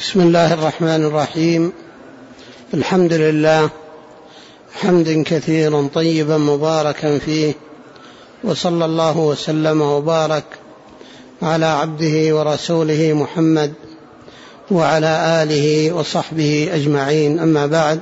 بسم الله الرحمن الرحيم. الحمد لله حمدا كثيرا طيبا مباركا فيه، وصلى الله وسلم وبارك على عبده ورسوله محمد وعلى آله وصحبه أجمعين. أما بعد،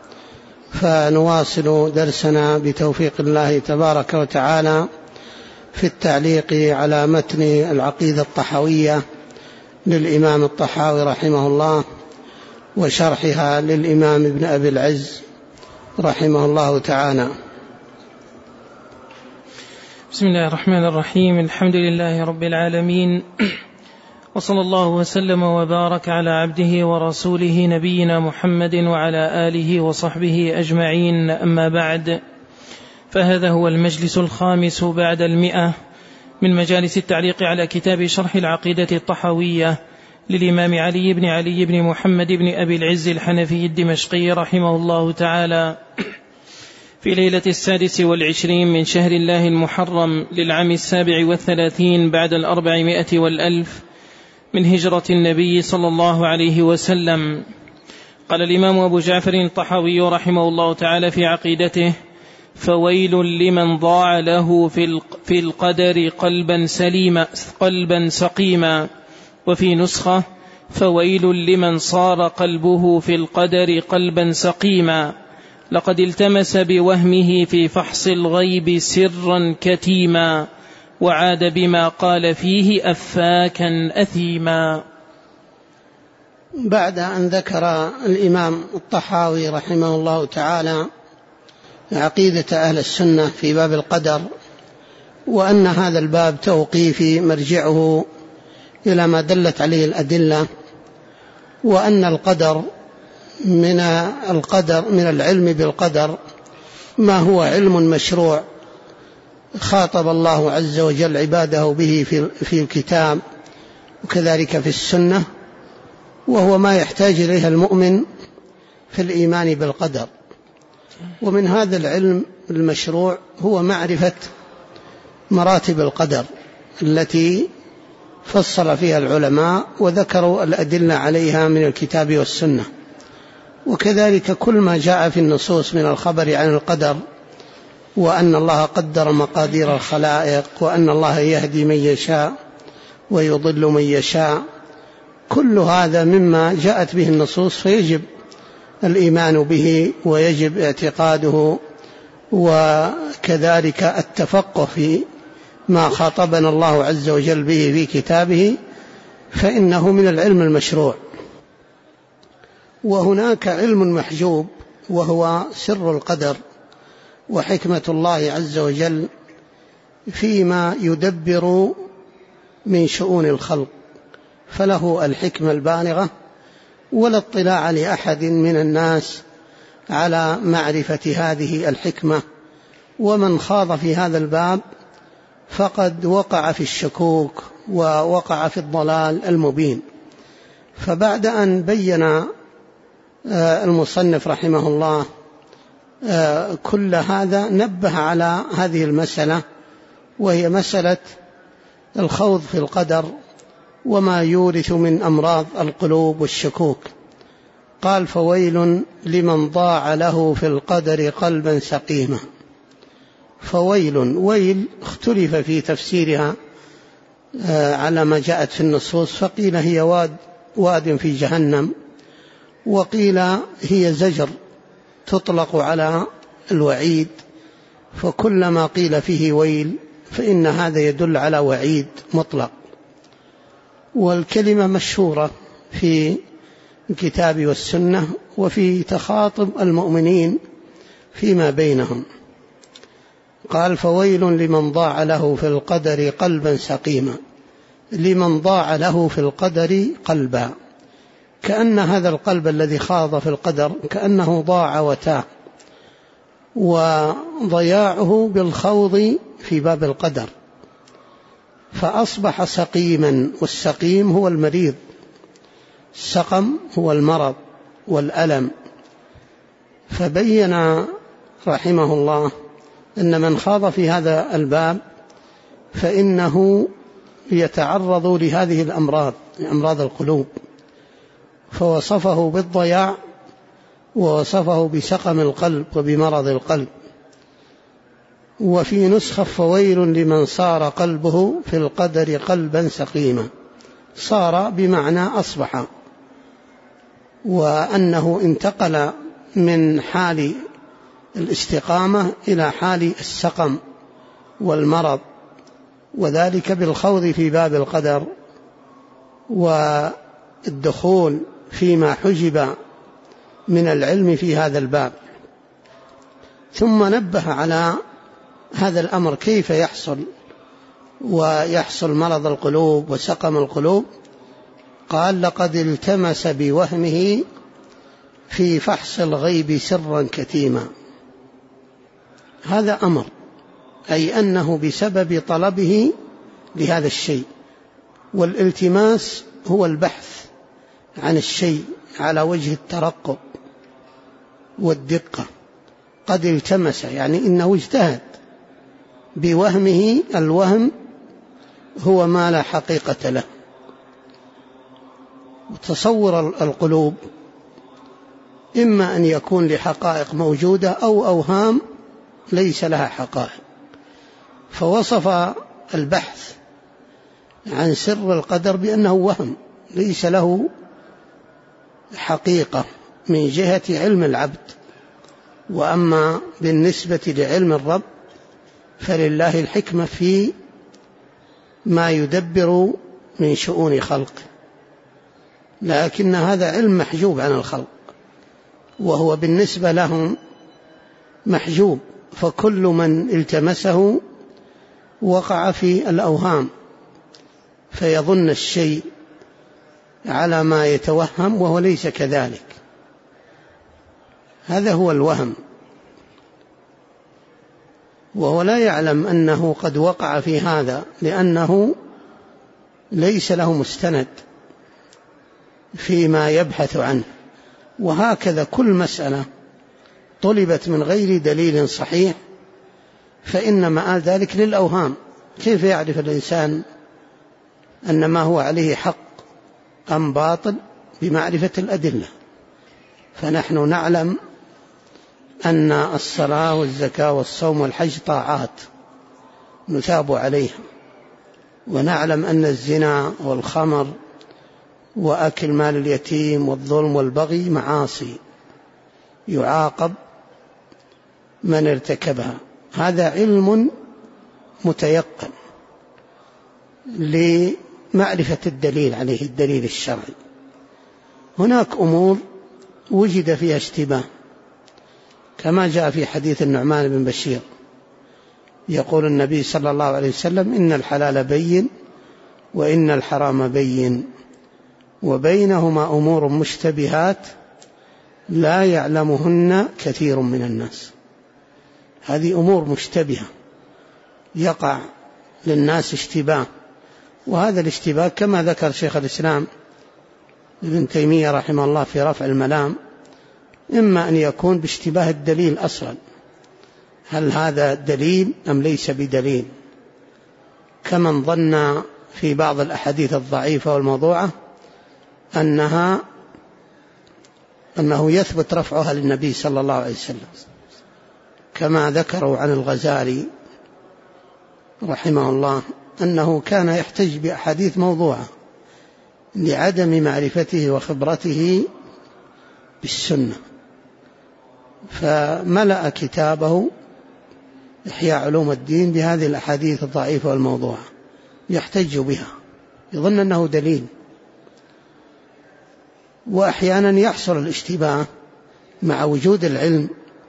فنواصل درسنا بتوفيق الله تبارك وتعالى في التعليق على متن العقيدة الطحاوية للإمام الطحاوي رحمه الله، وشرحها للإمام ابن أبي العز رحمه الله تعالى. بسم الله الرحمن الرحيم. الحمد لله رب العالمين، وصلى الله وسلم وبارك على عبده ورسوله نبينا محمد وعلى آله وصحبه أجمعين. أما بعد، فهذا هو المجلس الخامس بعد 100 من مجالس التعليق على كتاب شرح العقيدة الطحاوية للإمام علي بن محمد بن أبي العز الحنفي الدمشقي رحمه الله تعالى، في ليلة 26 من شهر الله المحرم للعام 37 بعد 400 وال1000 من هجرة النبي صلى الله عليه وسلم. قال الإمام أبو جعفر الطحاوي رحمه الله تعالى في عقيدته: فويل لمن ضاع له في القدر قلبا سقيما. وفي نسخة: فويل لمن صار قلبه في القدر قلبا سقيما، لقد التمس بوهمه في فحص الغيب سرا كتيما، وعاد بما قال فيه أفاكا أثيما. بعد أن ذكر الإمام الطحاوي رحمه الله تعالى عقيدة أهل السنة في باب القدر، وأن هذا الباب توقيفي مرجعه إلى ما دلت عليه الأدلة، وأن القدر من العلم بالقدر ما هو علم مشروع خاطب الله عز وجل عباده به في الكتاب وكذلك في السنة، وهو ما يحتاج إليه المؤمن في الإيمان بالقدر. ومن هذا العلم المشروع هو معرفة مراتب القدر التي فصل فيها العلماء وذكروا الأدلة عليها من الكتاب والسنة، وكذلك كل ما جاء في النصوص من الخبر عن القدر، وأن الله قدر مقادير الخلائق، وأن الله يهدي من يشاء ويضل من يشاء. كل هذا مما جاءت به النصوص، فيجب الإيمان به ويجب اعتقاده، وكذلك التفقه في ما خاطبنا الله عز وجل به في كتابه، فإنه من العلم المشروع. وهناك علم محجوب وهو سر القدر وحكمة الله عز وجل فيما يدبر من شؤون الخلق، فله الحكمة البالغة، ولا اطلاع لأحد من الناس على معرفة هذه الحكمة. ومن خاض في هذا الباب فقد وقع في الشكوك ووقع في الضلال المبين. فبعد أن بين المصنف رحمه الله كل هذا، نبه على هذه المسألة، وهي مسألة الخوض في القدر وما يورث من أمراض القلوب والشكوك. قال: فويل لمن ضاع له في القدر قلبا سقيما. ويل اختلف في تفسيرها على ما جاءت في النصوص، فقيل هي واد في جهنم، وقيل هي زجر تطلق على الوعيد، فكلما قيل فيه ويل فإن هذا يدل على وعيد مطلق. والكلمة مشهورة في الكتاب والسنة وفي تخاطب المؤمنين فيما بينهم. قال: فويل لمن ضاع له في القدر قلبا سقيما. لمن ضاع له في القدر قلبا، كأن هذا القلب الذي خاض في القدر كأنه ضاع وتاه، وضياعه بالخوض في باب القدر، فأصبح سقيما. والسقيم هو المريض، السقم هو المرض والألم. فبين رحمه الله أن من خاض في هذا الباب فإنه يتعرض لهذه الأمراض، أمراض القلوب، فوصفه بالضياع ووصفه بسقم القلب وبمرض القلب. وفي نسخة فويل لمن صار قلبه في القدر قلبا سقيما. صار بمعنى أصبح، وأنه انتقل من حال الاستقامة إلى حال السقم والمرض، وذلك بالخوض في باب القدر والدخول فيما حجب من العلم في هذا الباب. ثم نبه على هذا الأمر كيف يحصل، ويحصل مرض القلوب وسقم القلوب. قال: لقد التمس بوهمه في فحص الغيب سرا كتيما. هذا أمر، أي أنه بسبب طلبه لهذا الشيء، والالتماس هو البحث عن الشيء على وجه الترقب والدقة. قد التمس يعني إنه اجتهد بوهمه. الوهم هو ما لا حقيقة له. وتصور القلوب إما أن يكون لحقائق موجودة أو أوهام ليس لها حقائق. فوصف البحث عن سر القدر بأنه وهم ليس له حقيقة من جهة علم العبد. وأما بالنسبة لعلم الرب فلله الحكمة في ما يدبر من شؤون خلقه، لكن هذا علم محجوب عن الخلق، وهو بالنسبة لهم محجوب. فكل من التمسه وقع في الأوهام، فيظن الشيء على ما يتوهم وهو ليس كذلك. هذا هو الوهم، وهو لا يعلم أنه قد وقع في هذا، لأنه ليس له مستند فيما يبحث عنه. وهكذا كل مسألة طلبت من غير دليل صحيح فإن مآل ذلك للأوهام. كيف يعرف الإنسان أن ما هو عليه حق أم باطل؟ بمعرفة الأدلة. فنحن نعلم أن الصلاة والزكاة والصوم والحج طاعات نثاب عليها، ونعلم أن الزنا والخمر وأكل مال اليتيم والظلم والبغي معاصي يعاقب من ارتكبها. هذا علم متيقن لمعرفة الدليل عليه، الدليل الشرعي. هناك أمور وجد فيها اشتباه، كما جاء في حديث النعمان بن بشير، يقول النبي صلى الله عليه وسلم: إن الحلال بين وإن الحرام بين وبينهما أمور مشتبهات لا يعلمهن كثير من الناس. هذه أمور مشتبهة يقع للناس اشتباه، وهذا الاشتباه كما ذكر شيخ الإسلام ابن تيمية رحمه الله في رفع الملام، إما أن يكون باشتباه الدليل أصلا، هل هذا دليل أم ليس بدليل، كمن ظن في بعض الأحاديث الضعيفة والموضوعة أنه يثبت رفعها للنبي صلى الله عليه وسلم، كما ذكروا عن الغزالي رحمه الله أنه كان يحتج بأحاديث موضوعة لعدم معرفته وخبرته بالسنة، فملأ كتابه إحياء علوم الدين بهذه الأحاديث الضعيفة والموضوعة يحتج بها، يظن أنه دليل. وأحيانا يحصل الاشتباه مع وجود العلم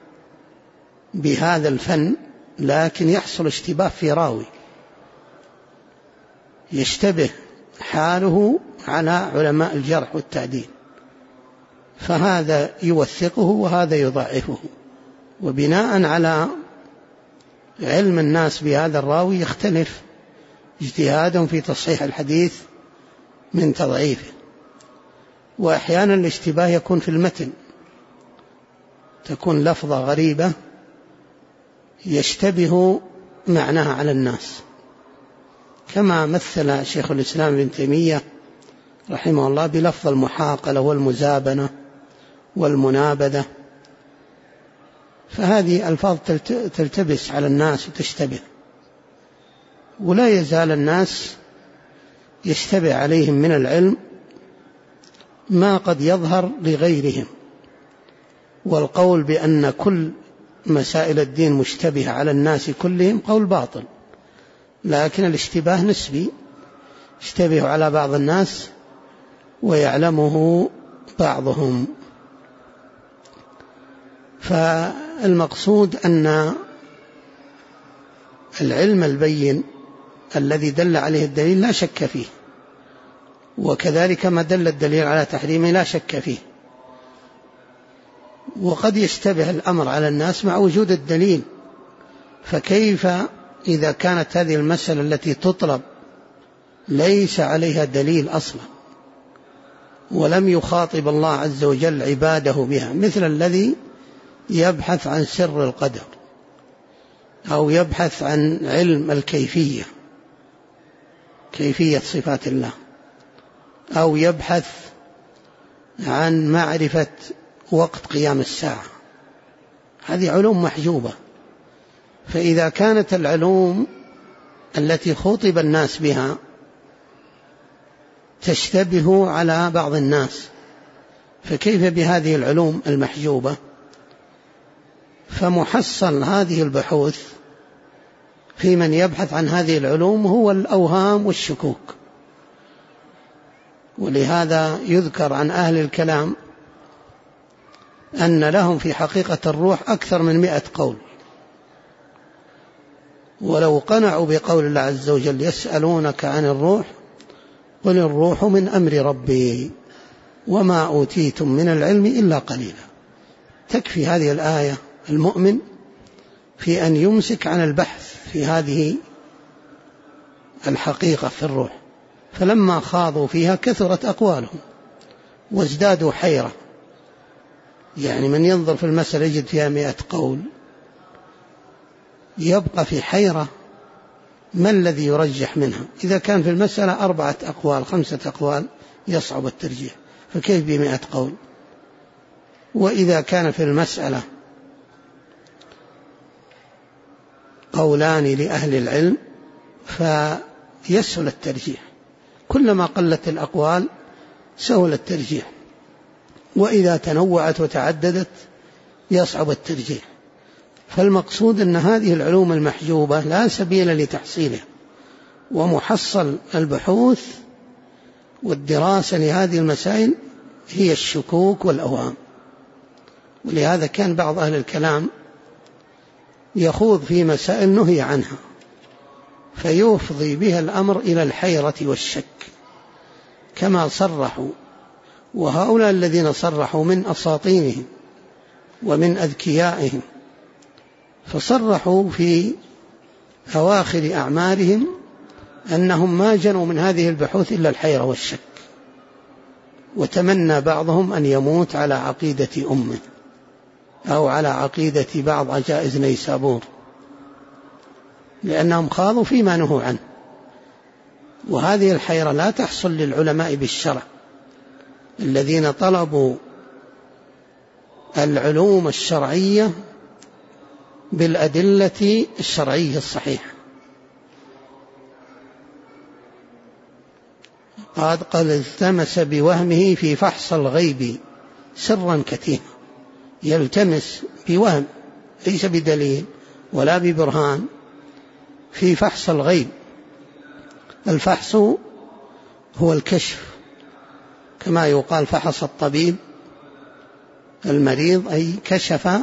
بهذا الفن، لكن يحصل اشتباه في راوي، يشتبه حاله على علماء الجرح والتعديل، فهذا يوثقه وهذا يضعفه، وبناء على علم الناس بهذا الراوي يختلف اجتهادهم في تصحيح الحديث من تضعيفه. وأحيانا الاشتباه يكون في المتن، تكون لفظة غريبة يشتبه معناها على الناس، كما مثل شيخ الإسلام ابن تيمية رحمه الله بلفظ المحاقلة والمزابنة والمنابذة، فهذه ألفاظ تلتبس على الناس وتشتبه، ولا يزال الناس يشتبه عليهم من العلم ما قد يظهر لغيرهم، والقول بأن كل مسائل الدين مشتبهة على الناس كلهم قول باطل، لكن الاشتباه نسبي، يشتبه على بعض الناس ويعلمه بعضهم. فالمقصود أن العلم البين الذي دل عليه الدليل لا شك فيه، وكذلك ما دل الدليل على تحريمه لا شك فيه، وقد يشتبه الأمر على الناس مع وجود الدليل، فكيف إذا كانت هذه المسألة التي تطلب ليس عليها دليل أصلا ولم يخاطب الله عز وجل عباده بها، مثل الذي يبحث عن سر القدر أو يبحث عن علم الكيفية، كيفية صفات الله، أو يبحث عن معرفة وقت قيام الساعة، هذه علوم محجوبة. فإذا كانت العلوم التي خاطب الناس بها تشتبه على بعض الناس، فكيف بهذه العلوم المحجوبة؟ فمحصل هذه البحوث في من يبحث عن هذه العلوم هو الأوهام والشكوك. ولهذا يذكر عن أهل الكلام أن لهم في حقيقة الروح أكثر من 100 قول، ولو قنعوا بقول الله عز وجل يسألونك عن الروح قل الروح من أمر ربي وما أوتيتم من العلم إلا قليلا. تكفي هذه الآية المؤمن في أن يمسك عن البحث في هذه الحقيقة في الروح، فلما خاضوا فيها كثرت أقوالهم وازدادوا حيرة، يعني من ينظر في المسألة يجد فيها 100 قول، يبقى في حيرة ما الذي يرجح منها؟ إذا كان في المسألة 4 أقوال 5 أقوال يصعب الترجيح، فكيف ب100 قول؟ وإذا كان في المسألة قولان لأهل العلم فيسهل الترجيح، كلما قلت الأقوال سهل الترجيح، وإذا تنوعت وتعددت يصعب الترجيح. فالمقصود أن هذه العلوم المحجوبة لا سبيل لتحصيلها، ومحصل البحوث والدراسة لهذه المسائل هي الشكوك والأوهام. ولهذا كان بعض أهل الكلام يخوض في مسائل نهي عنها فيفضي بها الأمر إلى الحيرة والشك كما صرحوا، وهؤلاء الذين صرحوا من أساطينهم ومن أذكيائهم، فصرحوا في أواخر أعمارهم أنهم ما جنوا من هذه البحوث إلا الحيرة والشك، وتمنى بعضهم أن يموت على عقيدة أمه أو على عقيدة بعض عجائز نيسابور، لأنهم خاضوا فيما نهوا عنه. وهذه الحيرة لا تحصل للعلماء بالشرع الذين طلبوا العلوم الشرعية بالأدلة الشرعية الصحيحة. قد التمس بوهمه في فحص الغيب سرا كتيما، يلتمس بوهم ليس بدليل ولا ببرهان في فحص الغيب. الفحص هو الكشف، كما يقال فحص الطبيب المريض، أي كشف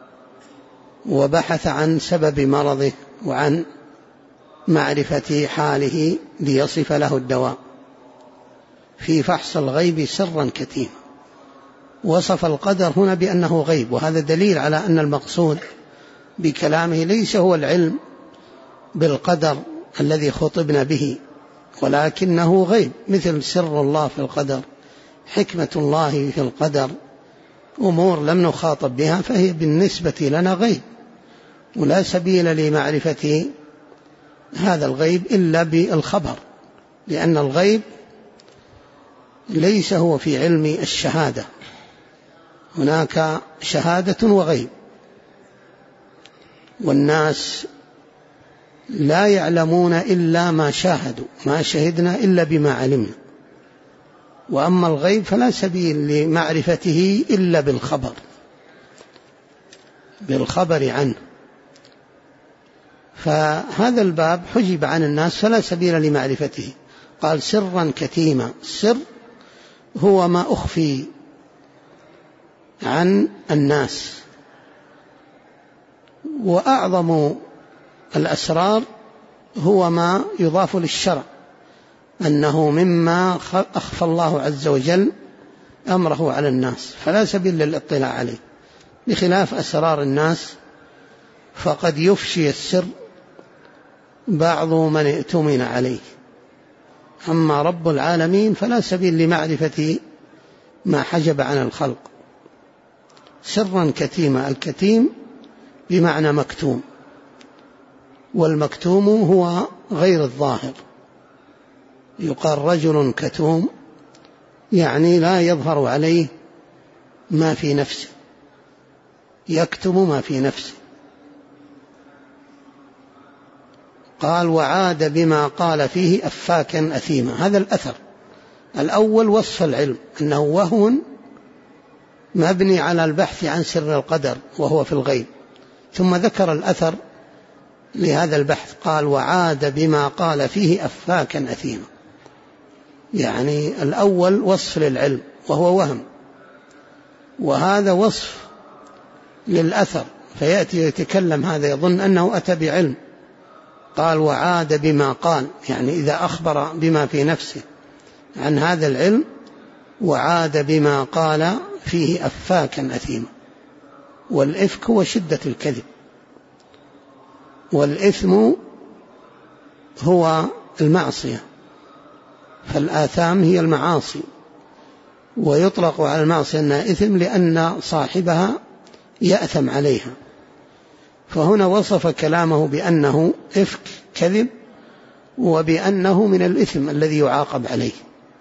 وبحث عن سبب مرضه وعن معرفة حاله ليصف له الدواء. في فحص الغيب سرا كتيما، وصف القدر هنا بأنه غيب، وهذا دليل على أن المقصود بكلامه ليس هو العلم بالقدر الذي خطبنا به، ولكنه غيب، مثل سر الله في القدر، حكمة الله في القدر، أمور لم نخاطب بها فهي بالنسبة لنا غيب، ولا سبيل لمعرفة هذا الغيب إلا بالخبر، لأن الغيب ليس هو في علم الشهادة، هناك شهادة وغيب، والناس لا يعلمون إلا ما شاهدوا، ما شهدنا إلا بما علمنا. وأما الغيب فلا سبيل لمعرفته إلا بالخبر عنه. فهذا الباب حجب عن الناس فلا سبيل لمعرفته. قال سرا كتيما. السر هو ما أخفي عن الناس، وأعظم الأسرار هو ما يضاف للشرع، أنه مما أخفى الله عز وجل أمره على الناس، فلا سبيل للاطلاع عليه، بخلاف أسرار الناس فقد يفشي السر بعض من ائتمن عليه. أما رب العالمين فلا سبيل لمعرفة ما حجب عن الخلق. سرا كتيما، الكتيم بمعنى مكتوم، والمكتوم هو غير الظاهر. يقال رجل كتوم يعني لا يظهر عليه ما في نفسه، يكتم ما في نفسه. قال وعاد بما قال فيه أفاكا أثيما. هذا الأثر الأول وصف العلم أنه وهو مبني على البحث عن سر القدر وهو في الغيب، ثم ذكر الأثر لهذا البحث. قال وعاد بما قال فيه أفاكا أثيما، يعني الأول وصف للعلم وهو وهم، وهذا وصف للأثر، فيأتي يتكلم هذا يظن أنه أتى بعلم. قال وعاد بما قال، يعني إذا أخبر بما في نفسه عن هذا العلم، وعاد بما قال فيه أفاكا أثيما. والإفك هو شدة الكذب، والإثم هو المعصية، فالآثام هي المعاصي، ويطلق على المعصية أنها إثم لأن صاحبها يأثم عليها. فهنا وصف كلامه بأنه إفك كذب، وبأنه من الإثم الذي يعاقب عليه.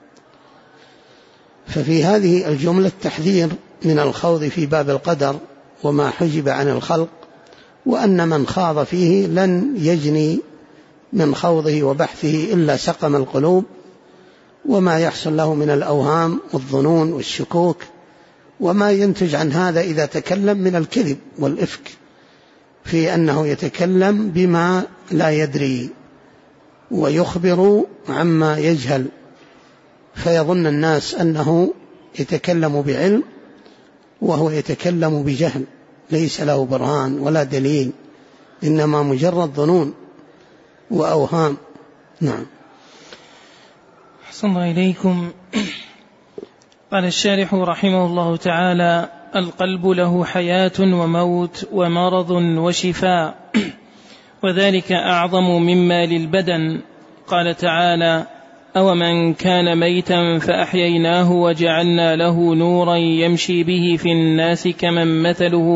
ففي هذه الجملة تحذير من الخوض في باب القدر وما حجب عن الخلق، وأن من خاض فيه لن يجني من خوضه وبحثه إلا سقم القلوب، وما يحصل له من الأوهام والظنون والشكوك، وما ينتج عن هذا إذا تكلم من الكذب والإفك، في أنه يتكلم بما لا يدري ويخبر عما يجهل، فيظن الناس أنه يتكلم بعلم وهو يتكلم بجهل، ليس له برهان ولا دليل، إنما مجرد ظنون وأوهام. نعم. أحسن الله إليكم. قال الشارح رحمه الله تعالى: القلب له حياة وموت ومرض وشفاء، وذلك أعظم مما للبدن. قال تعالى: أومن كان ميتا فأحييناه وجعلنا له نورا يمشي به في الناس كمن مثله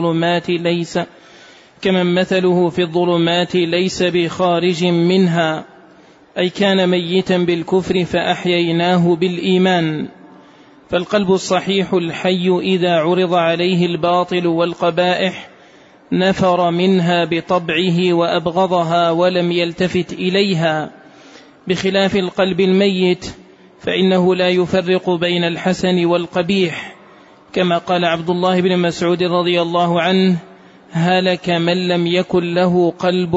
في الظلمات ليس بخارج منها، أي كان ميتا بالكفر فأحييناه بالإيمان. فالقلب الصحيح الحي إذا عرض عليه الباطل والقبائح نفر منها بطبعه وأبغضها ولم يلتفت إليها، بخلاف القلب الميت فإنه لا يفرق بين الحسن والقبيح، كما قال عبد الله بن مسعود رضي الله عنه: هلك من لم يكن له قلب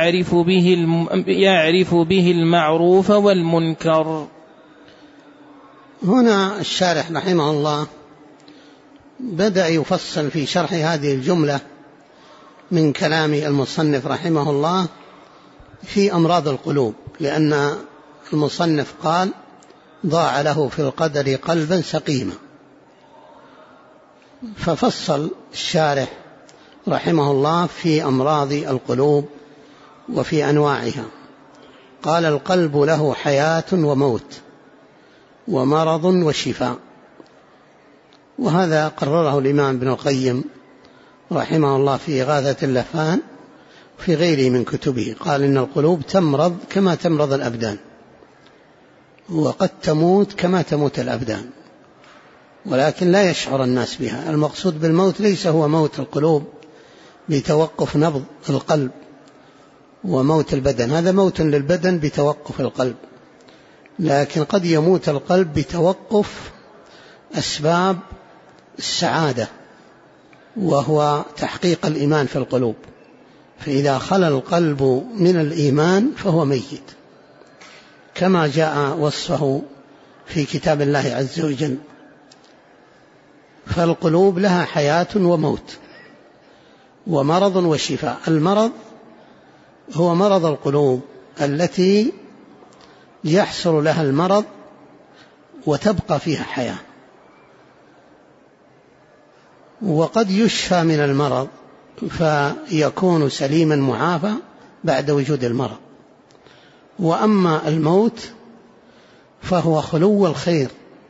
يعرف به المعروف والمنكر. هنا الشارح رحمه الله بدأ يفصل في شرح هذه الجملة من كلام المصنف رحمه الله في أمراض القلوب، لأن المصنف قال: ضاع له في القدر قلبا سقيما. ففصل الشارح رحمه الله في أمراض القلوب وفي أنواعها. قال: القلب له حياة وموت ومرض وشفاء. وهذا قرره الإمام ابن القيم رحمه الله في إغاثة اللهفان في غيره من كتبه. قال: إن القلوب تمرض كما تمرض الأبدان، وقد تموت كما تموت الأبدان، ولكن لا يشعر الناس بها. المقصود بالموت ليس هو موت القلوب بتوقف نبض القلب وموت البدن، هذا موت للبدن بتوقف القلب، لكن قد يموت القلب بتوقف أسباب السعادة، وهو تحقيق الإيمان في القلوب. فإذا خلا القلب من الإيمان فهو ميت، كما جاء وصفه في كتاب الله عز وجل. فالقلوب لها حياة وموت ومرض وشفاء. المرض هو مرض القلوب التي يحصل لها المرض وتبقى فيها حياة، وقد يشفى من المرض فيكون سليما معافى بعد وجود المرض. وأما الموت فهو خلو الخير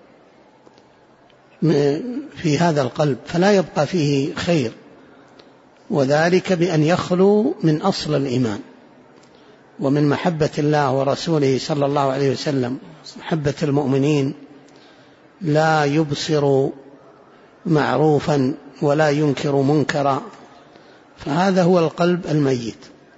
في هذا القلب، فلا يبقى فيه خير، وذلك بأن يخلو من أصل الإيمان ومن محبة الله ورسوله صلى الله عليه وسلم، محبة المؤمنين. لا يبصر معروفا ولا ينكر منكرا، فهذا هو القلب الميت.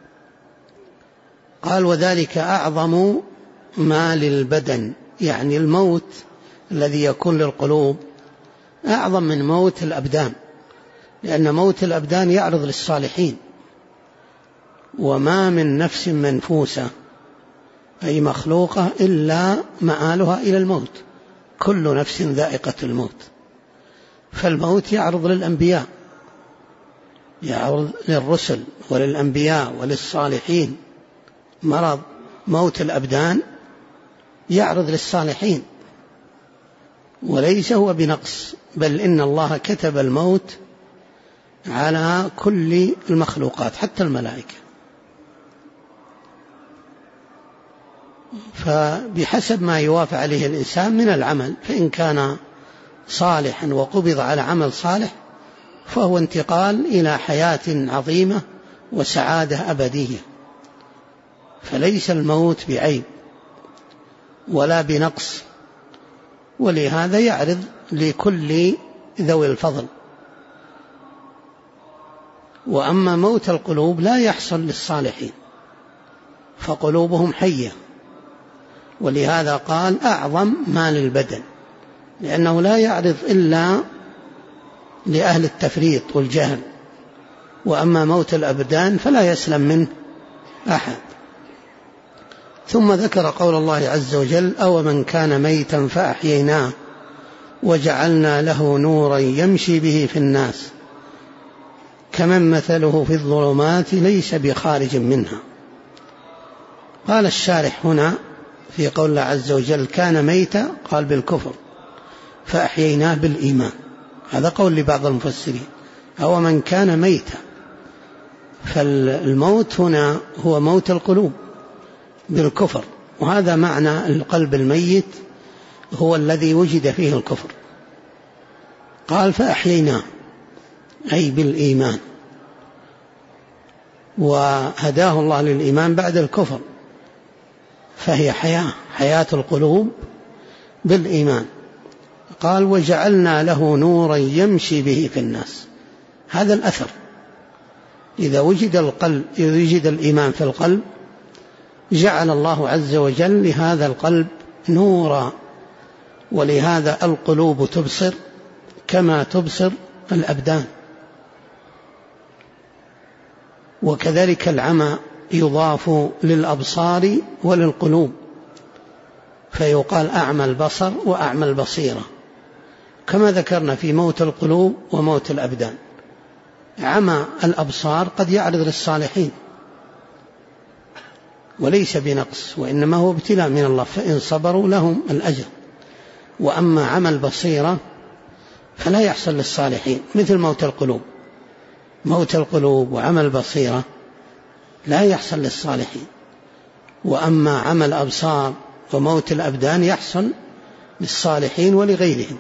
قال وذلك أعظم ما للبدن، يعني الموت الذي يكون للقلوب أعظم من موت الأبدان، لأن موت الأبدان يعرض للصالحين، وما من نفس منفوسة أي مخلوقة إلا مآلها إلى الموت، كل نفس ذائقة الموت. فالموت يعرض للأنبياء، يعرض للرسل وللأنبياء وللصالحين. مرض موت الأبدان يعرض للصالحين، وليس هو بنقص، بل إن الله كتب الموت على كل المخلوقات حتى الملائكة. فبحسب ما يوافق عليه الإنسان من العمل، فإن كان صالحا وقبض على عمل صالح فهو انتقال إلى حياة عظيمة وسعادة أبدية. فليس الموت بعيب ولا بنقص، ولهذا يعرض لكل ذوي الفضل. وأما موت القلوب لا يحصل للصالحين، فقلوبهم حية، ولهذا قال أعظم ما للبدن، لأنه لا يعرض إلا لأهل التفريط والجهل. وأما موت الأبدان فلا يسلم منه أحد. ثم ذكر قول الله عز وجل أو من كان ميتا فأحييناه وجعلنا له نورا يمشي به في الناس كمن مثله في الظلمات ليس بخارج منها. قال الشارح هنا في قول الله عز وجل كان ميتا، قال بالكفر، فأحييناه بالإيمان. هذا قول لبعض المفسرين، أو من كان ميتا، فالموت هنا هو موت القلوب بالكفر، وهذا معنى القلب الميت هو الذي وجد فيه الكفر. قال فأحييناه أي بالإيمان، وهداه الله للإيمان بعد الكفر، فهي حياة القلوب بالإيمان. قال وجعلنا له نورا يمشي به في الناس. هذا الأثر، إذا وجد الإيمان في القلب جعل الله عز وجل لهذا القلب نورا، ولهذا القلوب تبصر كما تبصر الأبدان. وكذلك العمى يضاف للأبصار وللقلوب، فيقال أعمى البصر وأعمى البصيرة، كما ذكرنا في موت القلوب وموت الأبدان. عمى الأبصار قد يعرض للصالحين وليس بنقص، وإنما هو ابتلاء من الله، فإن صبروا لهم الأجر. وأما عمى البصيرة فلا يحصل للصالحين، مثل موت القلوب. موت القلوب وعمى البصيرة لا يحصل للصالحين، وأما عمى الأبصار وموت الأبدان يحصل للصالحين ولغيرهم.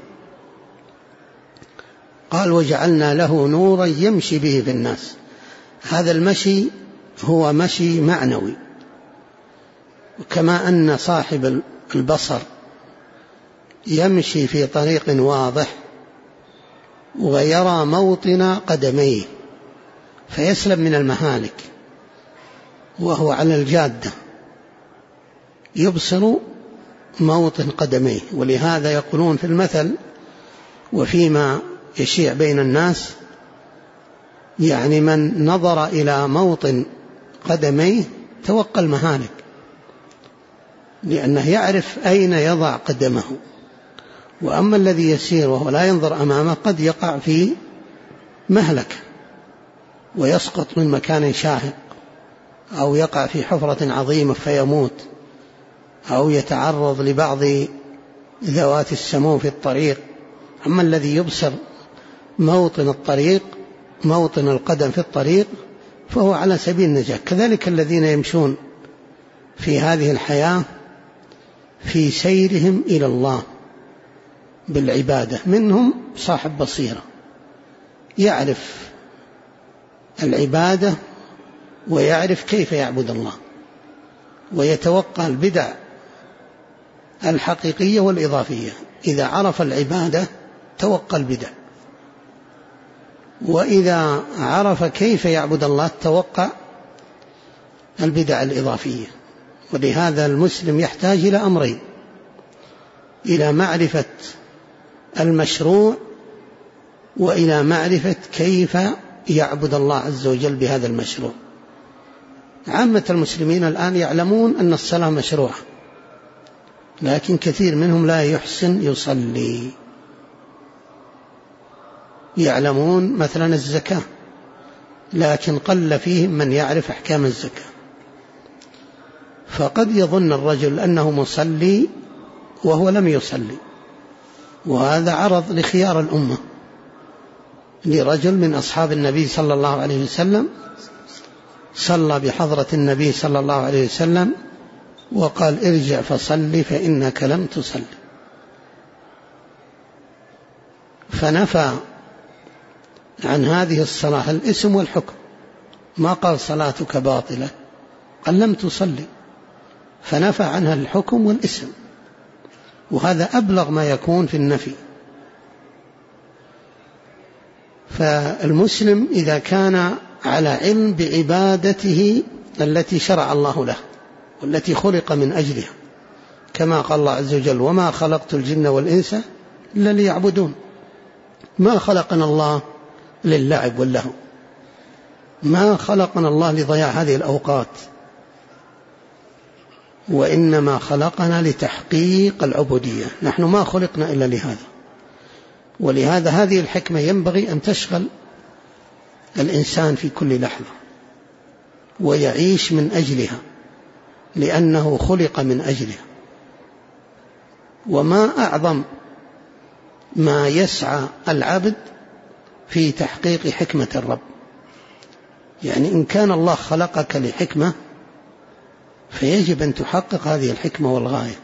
قال وجعلنا له نورا يمشي به في الناس. هذا المشي هو مشي معنوي، كما أن صاحب البصر يمشي في طريق واضح ويرى موطن قدميه فيسلم من المهالك وهو على الجادة يبصر موطن قدميه. ولهذا يقولون في المثل وفيما يشيع بين الناس يعني من نظر إلى موطن قدميه توقى المهالك، لأنه يعرف أين يضع قدمه. وأما الذي يسير وهو لا ينظر أمامه قد يقع في مهلكة ويسقط من مكان شاهق، أو يقع في حفرة عظيمة فيموت، أو يتعرض لبعض ذوات السموم في الطريق. أما الذي يبصر موطن الطريق، موطن القدم في الطريق، فهو على سبيل النجاة. كذلك الذين يمشون في هذه الحياة في سيرهم إلى الله بالعبادة، منهم صاحب بصيرة يعرف العبادة ويعرف كيف يعبد الله، ويتوقع البدع الحقيقية والإضافية. إذا عرف العبادة توقع البدع، وإذا عرف كيف يعبد الله توقع البدع الإضافية. ولهذا المسلم يحتاج إلى أمرين: إلى معرفة المشروع، وإلى معرفة كيف يعبد الله عز وجل بهذا المشروع. عامة المسلمين الآن يعلمون أن الصلاة مشروعة، لكن كثير منهم لا يحسن يصلي. يعلمون مثلا الزكاة، لكن قل فيهم من يعرف أحكام الزكاة. فقد يظن الرجل أنه مصلي وهو لم يصلي، وهذا عرض لخيار الأمة لرجل من أصحاب النبي صلى الله عليه وسلم صلى بحضرة النبي صلى الله عليه وسلم وقال: ارجع فصلي فإنك لم تصلي. فنفى عن هذه الصلاة الاسم والحكم، ما قال صلاتك باطلة، قال لم تصلي، فنفى عنها الحكم والاسم، وهذا أبلغ ما يكون في النفي. فالمسلم إذا كان على علم بعبادته التي شرع الله له والتي خلق من أجلها، كما قال الله عز وجل: وما خلقت الجن والإنس إلا ليعبدون. ما خلقنا الله للعب واللهو، ما خلقنا الله لضياع هذه الأوقات، وإنما خلقنا لتحقيق العبودية. نحن ما خلقنا إلا لهذا. ولهذا هذه الحكمة ينبغي أن تشغل الإنسان في كل لحظة ويعيش من أجلها، لأنه خلق من أجلها. وما أعظم ما يسعى العبد في تحقيق حكمة الرب. يعني إن كان الله خلقك لحكمة فيجب أن تحقق هذه الحكمة والغاية.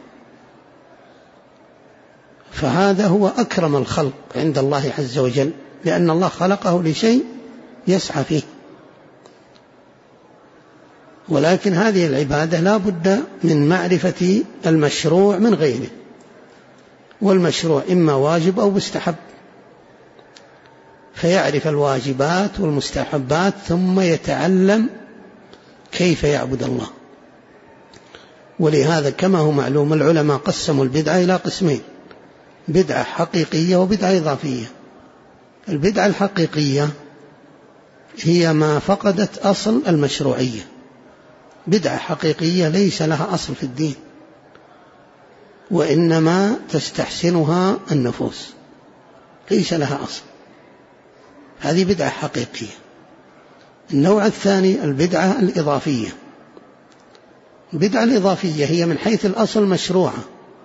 فهذا هو أكرم الخلق عند الله عز وجل، لأن الله خلقه لشيء يسعى فيه. ولكن هذه العبادة لا بد من معرفة المشروع من غيره، والمشروع إما واجب أو مستحب، فيعرف الواجبات والمستحبات ثم يتعلم كيف يعبد الله. ولهذا كما هو معلوم العلماء قسموا البدعة إلى قسمين: بدعة حقيقية وبدعة إضافية. البدعة الحقيقية هي ما فقدت أصل المشروعية، بدعة حقيقية ليس لها أصل في الدين، وإنما تستحسنها النفوس، ليس لها أصل، هذه بدعة حقيقية. النوع الثاني البدعة الإضافية. البدعة الإضافية هي من حيث الأصل مشروعة،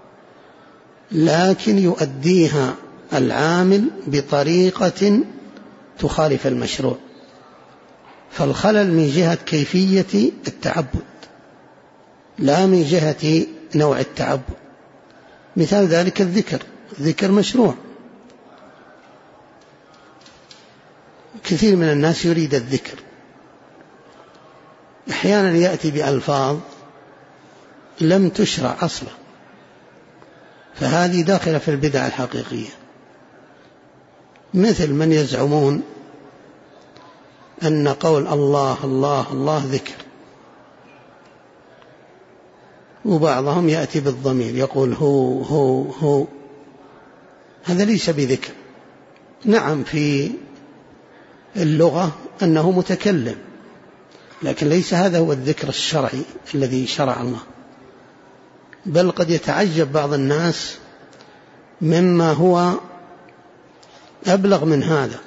لكن يؤديها العامل بطريقة تخالف المشروع، فالخلل من جهة كيفية التعبد لا من جهة نوع التعبد. مثال ذلك الذكر مشروع، كثير من الناس يريد الذكر، أحيانا يأتي بألفاظ لم تشرع أصلا، فهذه داخلة في البدع الحقيقية، مثل من يزعمون أن قول الله الله الله ذكر، وبعضهم يأتي بالضمير يقول هو هو هو، هذا ليس بذكر. نعم في اللغة أنه متكلم، لكن ليس هذا هو الذكر الشرعي الذي شرع الله. بل قد يتعجب بعض الناس مما هو أبلغ من هذا.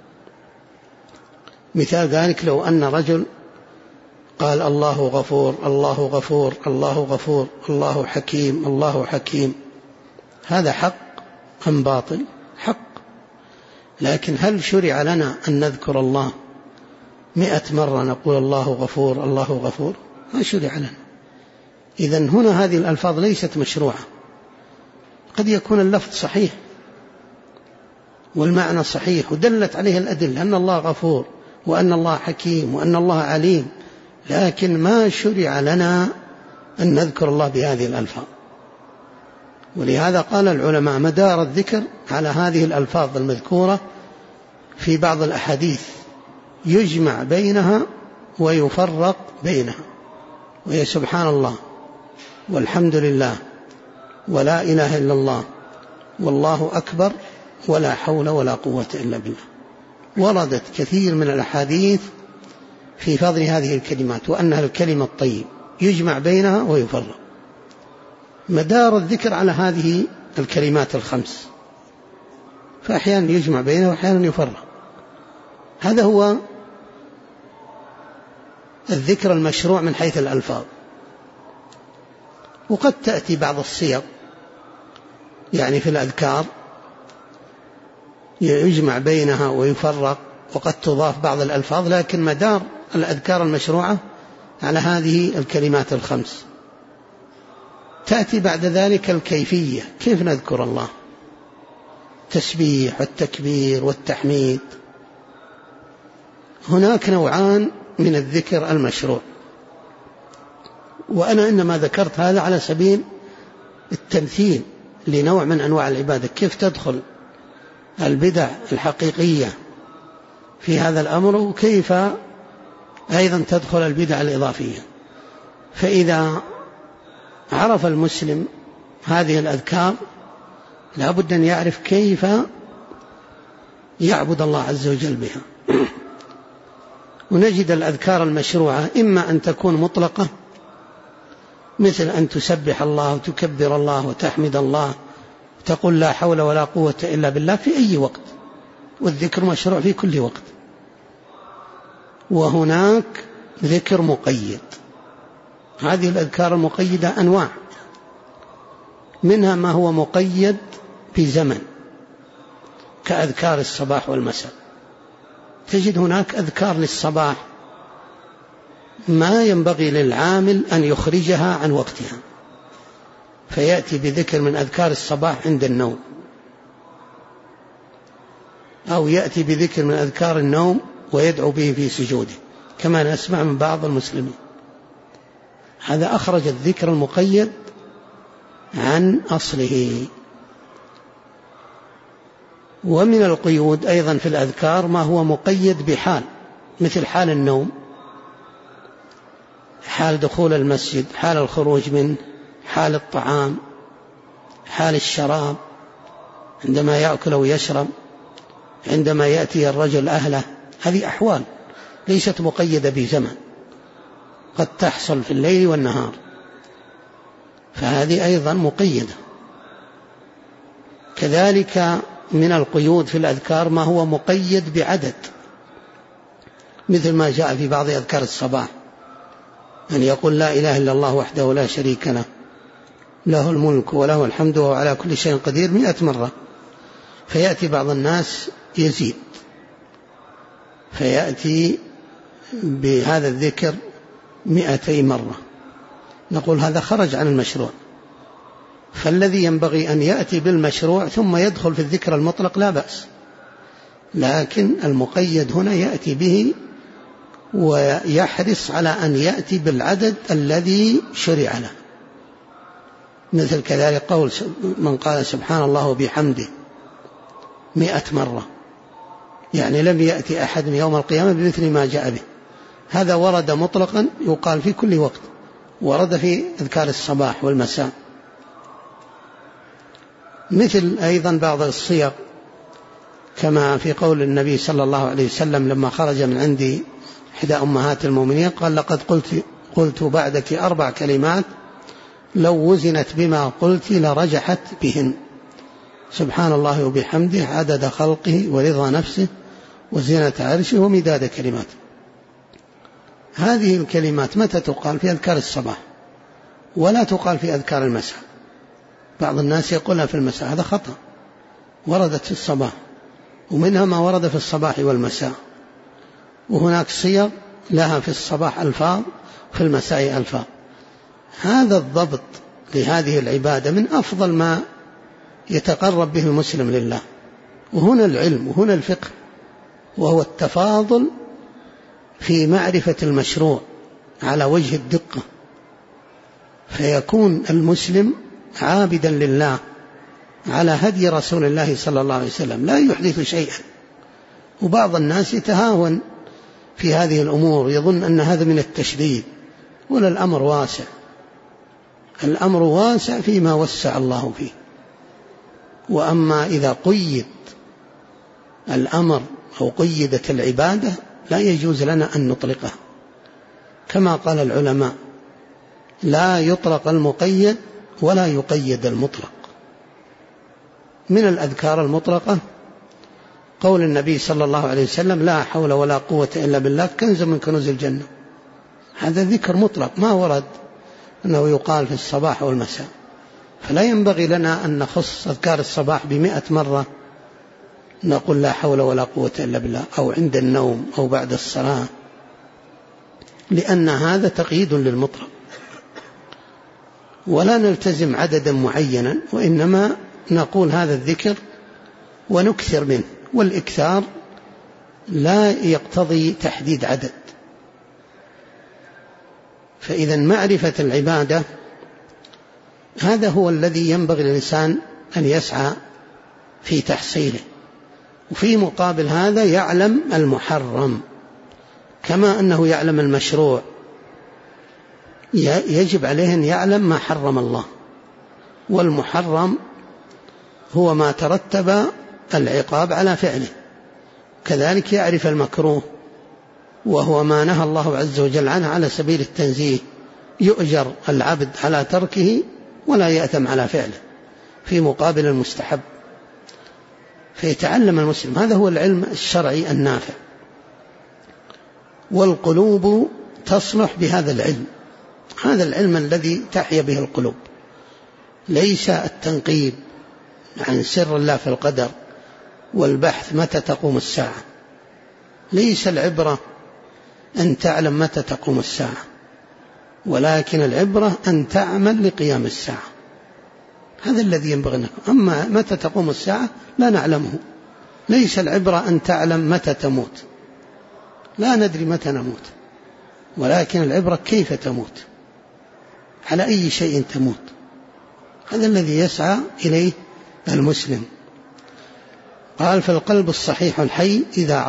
مثال ذلك لو أن رجل قال الله غفور الله غفور الله غفور الله حكيم الله حكيم، هذا حق أم باطل؟ حق. لكن هل شرع لنا أن نذكر الله 100 مرة نقول الله غفور الله غفور؟ ما شرع لنا. إذن هنا هذه الألفاظ ليست مشروعة. قد يكون اللفظ صحيح والمعنى صحيح ودلت عليه الأدلة أن الله غفور وأن الله حكيم وأن الله عليم، لكن ما شرع لنا أن نذكر الله بهذه الألفاظ. ولهذا قال العلماء مدار الذكر على هذه الألفاظ المذكورة في بعض الأحاديث، يجمع بينها ويفرق بينها، وهي سبحان الله والحمد لله ولا إله إلا الله والله أكبر ولا حول ولا قوة إلا بالله. وردت كثير من الأحاديث في فضل هذه الكلمات وأنها الكلمة الطيب يجمع بينها ويفرق. مدار الذكر على هذه الكلمات الخمس، فأحيانا يجمع بينها وأحيانا يفرق. هذا هو الذكر المشروع من حيث الألفاظ. وقد تأتي بعض الصيغ يعني في الأذكار يجمع بينها ويفرق، وقد تضاف بعض الألفاظ، لكن مدار الأذكار المشروعة على هذه الكلمات الخمس. تأتي بعد ذلك الكيفية، كيف نذكر الله، التسبيح والتكبير والتحميد. هناك نوعان من الذكر المشروع، وأنا إنما ذكرت هذا على سبيل التمثيل لنوع من أنواع العبادة، كيف تدخل البدع الحقيقية في هذا الأمر، وكيف أيضا تدخل البدع الإضافية. فإذا عرف المسلم هذه الأذكار لا بد أن يعرف كيف يعبد الله عز وجل بها. ونجد الأذكار المشروعة إما أن تكون مطلقة، مثل أن تسبح الله وتكبر الله وتحمد الله وتقول لا حول ولا قوة إلا بالله في أي وقت، والذكر مشروع في كل وقت. وهناك ذكر مقيد. هذه الأذكار المقيدة أنواع، منها ما هو مقيد بزمن كأذكار الصباح والمساء. تجد هناك أذكار للصباح ما ينبغي للعامل أن يخرجها عن وقتها، فيأتي بذكر من أذكار الصباح عند النوم، أو يأتي بذكر من أذكار النوم ويدعو به في سجوده، كما نسمع من بعض المسلمين. هذا أخرج الذكر المقيد عن أصله. ومن القيود أيضا في الأذكار ما هو مقيد بحال، مثل حال النوم، حال دخول المسجد، حال الخروج منه، حال الطعام، حال الشراب عندما يأكل ويشرب، عندما يأتي الرجل أهله. هذه أحوال ليست مقيدة بزمن، قد تحصل في الليل والنهار، فهذه أيضا مقيدة. كذلك من القيود في الأذكار ما هو مقيد بعدد، مثل ما جاء في بعض أذكار الصباح أن يقول لا إله إلا الله وحده لا شريك له، له الملك وله الحمد وهو على كل شيء قدير 100 مرة. فيأتي بعض الناس يزيد، فيأتي بهذا الذكر 200 مرة، نقول هذا خرج عن المشروع. فالذي ينبغي أن يأتي بالمشروع ثم يدخل في الذكر المطلق لا بأس، لكن المقيد هنا يأتي به ويحرص على أن يأتي بالعدد الذي شرع له. مثل كذلك قول من قال سبحان الله وبحمده 100 مرة، يعني لم يأتي أحد يوم القيامة بمثل ما جاء به. هذا ورد مطلقا يقال في كل وقت، ورد في أذكار الصباح والمساء. مثل أيضا بعض الصيغ كما في قول النبي صلى الله عليه وسلم لما خرج من عندي إحدى أمهات المؤمنين قال لقد قلت بعدك 4 كلمات لو وزنت بما قلت لرجحت بهن: سبحان الله وبحمده عدد خلقه ورضا نفسه وزنة عرشه ومداد كلماته. هذه الكلمات متى تقال؟ في أذكار الصباح، ولا تقال في أذكار المساء. بعض الناس يقولها في المساء، هذا خطأ، وردت في الصباح، ومنها ما ورد في الصباح والمساء، وهناك صيغ لها في الصباح ألفاظ في المساء ألفاظ. هذا الضبط لهذه العبادة من أفضل ما يتقرب به المسلم لله. وهنا العلم وهنا الفقه، وهو التفاضل في معرفة المشروع على وجه الدقة، فيكون المسلم عابدا لله على هدي رسول الله صلى الله عليه وسلم، لا يحدث شيئا. وبعض الناس يتهاون في هذه الأمور، يظن أن هذا من التشديد، ولا الأمر واسع. الأمر واسع فيما وسع الله فيه. وأما إذا قيد الأمر أو قيدت العبادة لا يجوز لنا أن نطلقها، كما قال العلماء: لا يطلق المقيد ولا يقيد المطلق. من الأذكار المطلقة قول النبي صلى الله عليه وسلم: لا حول ولا قوة إلا بالله كنز من كنوز الجنة. هذا ذكر مطلق، ما ورد أنه يقال في الصباح والمساء. فلا ينبغي لنا أن نخص أذكار الصباح 100 مرة نقول لا حول ولا قوة إلا بالله، أو عند النوم أو بعد الصلاة، لأن هذا تقييد للمطلق. ولا نلتزم عددا معينا، وإنما نقول هذا الذكر ونكثر منه، والإكثار لا يقتضي تحديد عدد. فإذا معرفة العبادة هذا هو الذي ينبغي للإنسان أن يسعى في تحصيله، وفي مقابل هذا يعلم المحرم كما أنه يعلم المشروع. يجب عليه أن يعلم ما حرم الله، والمحرم هو ما ترتب العقاب على فعله. كذلك يعرف المكروه، وهو ما نهى الله عز وجل عنه على سبيل التنزيه، يؤجر العبد على تركه ولا يأثم على فعله في مقابل المستحب. فيتعلم المسلم، هذا هو العلم الشرعي النافع. والقلوب تصلح بهذا العلم، هذا العلم الذي تحيا به القلوب، ليس التنقيب عن سر الله في القدر والبحث متى تقوم الساعة. ليس العبرة أن تعلم متى تقوم الساعة، ولكن العبرة أن تعمل لقيام الساعة. هذا الذي ينبغي لنا. أما متى تقوم الساعة لا نعلمه. ليس العبرة أن تعلم متى تموت، لا ندري متى نموت، ولكن العبرة كيف تموت، على أي شيء تموت. هذا الذي يسعى إليه المسلم. قال: فالقلب الصحيح الحي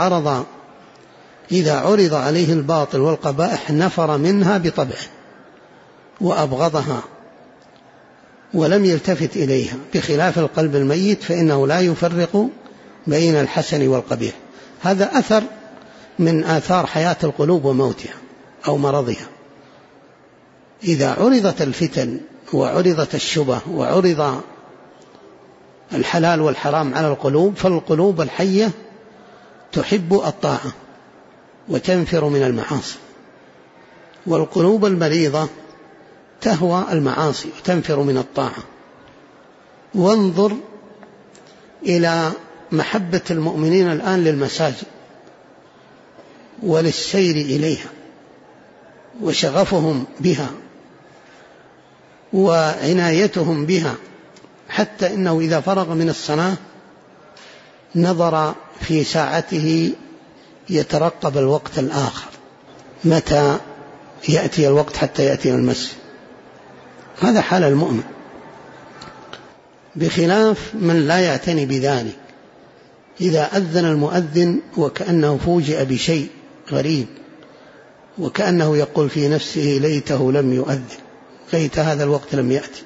إذا عرض عليه الباطل والقبائح نفر منها بطبعه وأبغضها ولم يلتفت إليها، بخلاف القلب الميت فإنه لا يفرق بين الحسن والقبيح. هذا أثر من آثار حياة القلوب وموتها أو مرضها. إذا عرضت الفتن وعرضت الشبه وعرض الحلال والحرام على القلوب، فالقلوب الحية تحب الطاعة وتنفر من المعاصي، والقلوب المريضة تهوى المعاصي وتنفر من الطاعة. وانظر إلى محبة المؤمنين الآن للمساجد وللسير إليها وشغفهم بها وعنايتهم بها، حتى إنه إذا فرغ من الصلاة نظر في ساعته يترقب الوقت الآخر، متى يأتي الوقت حتى يأتي المسجد. هذا حال المؤمن. بخلاف من لا يعتني بذلك. إذا أذن المؤذن وكأنه فوجئ بشيء غريب، وكأنه يقول في نفسه ليته لم يؤذن، ليت هذا الوقت لم يأتي،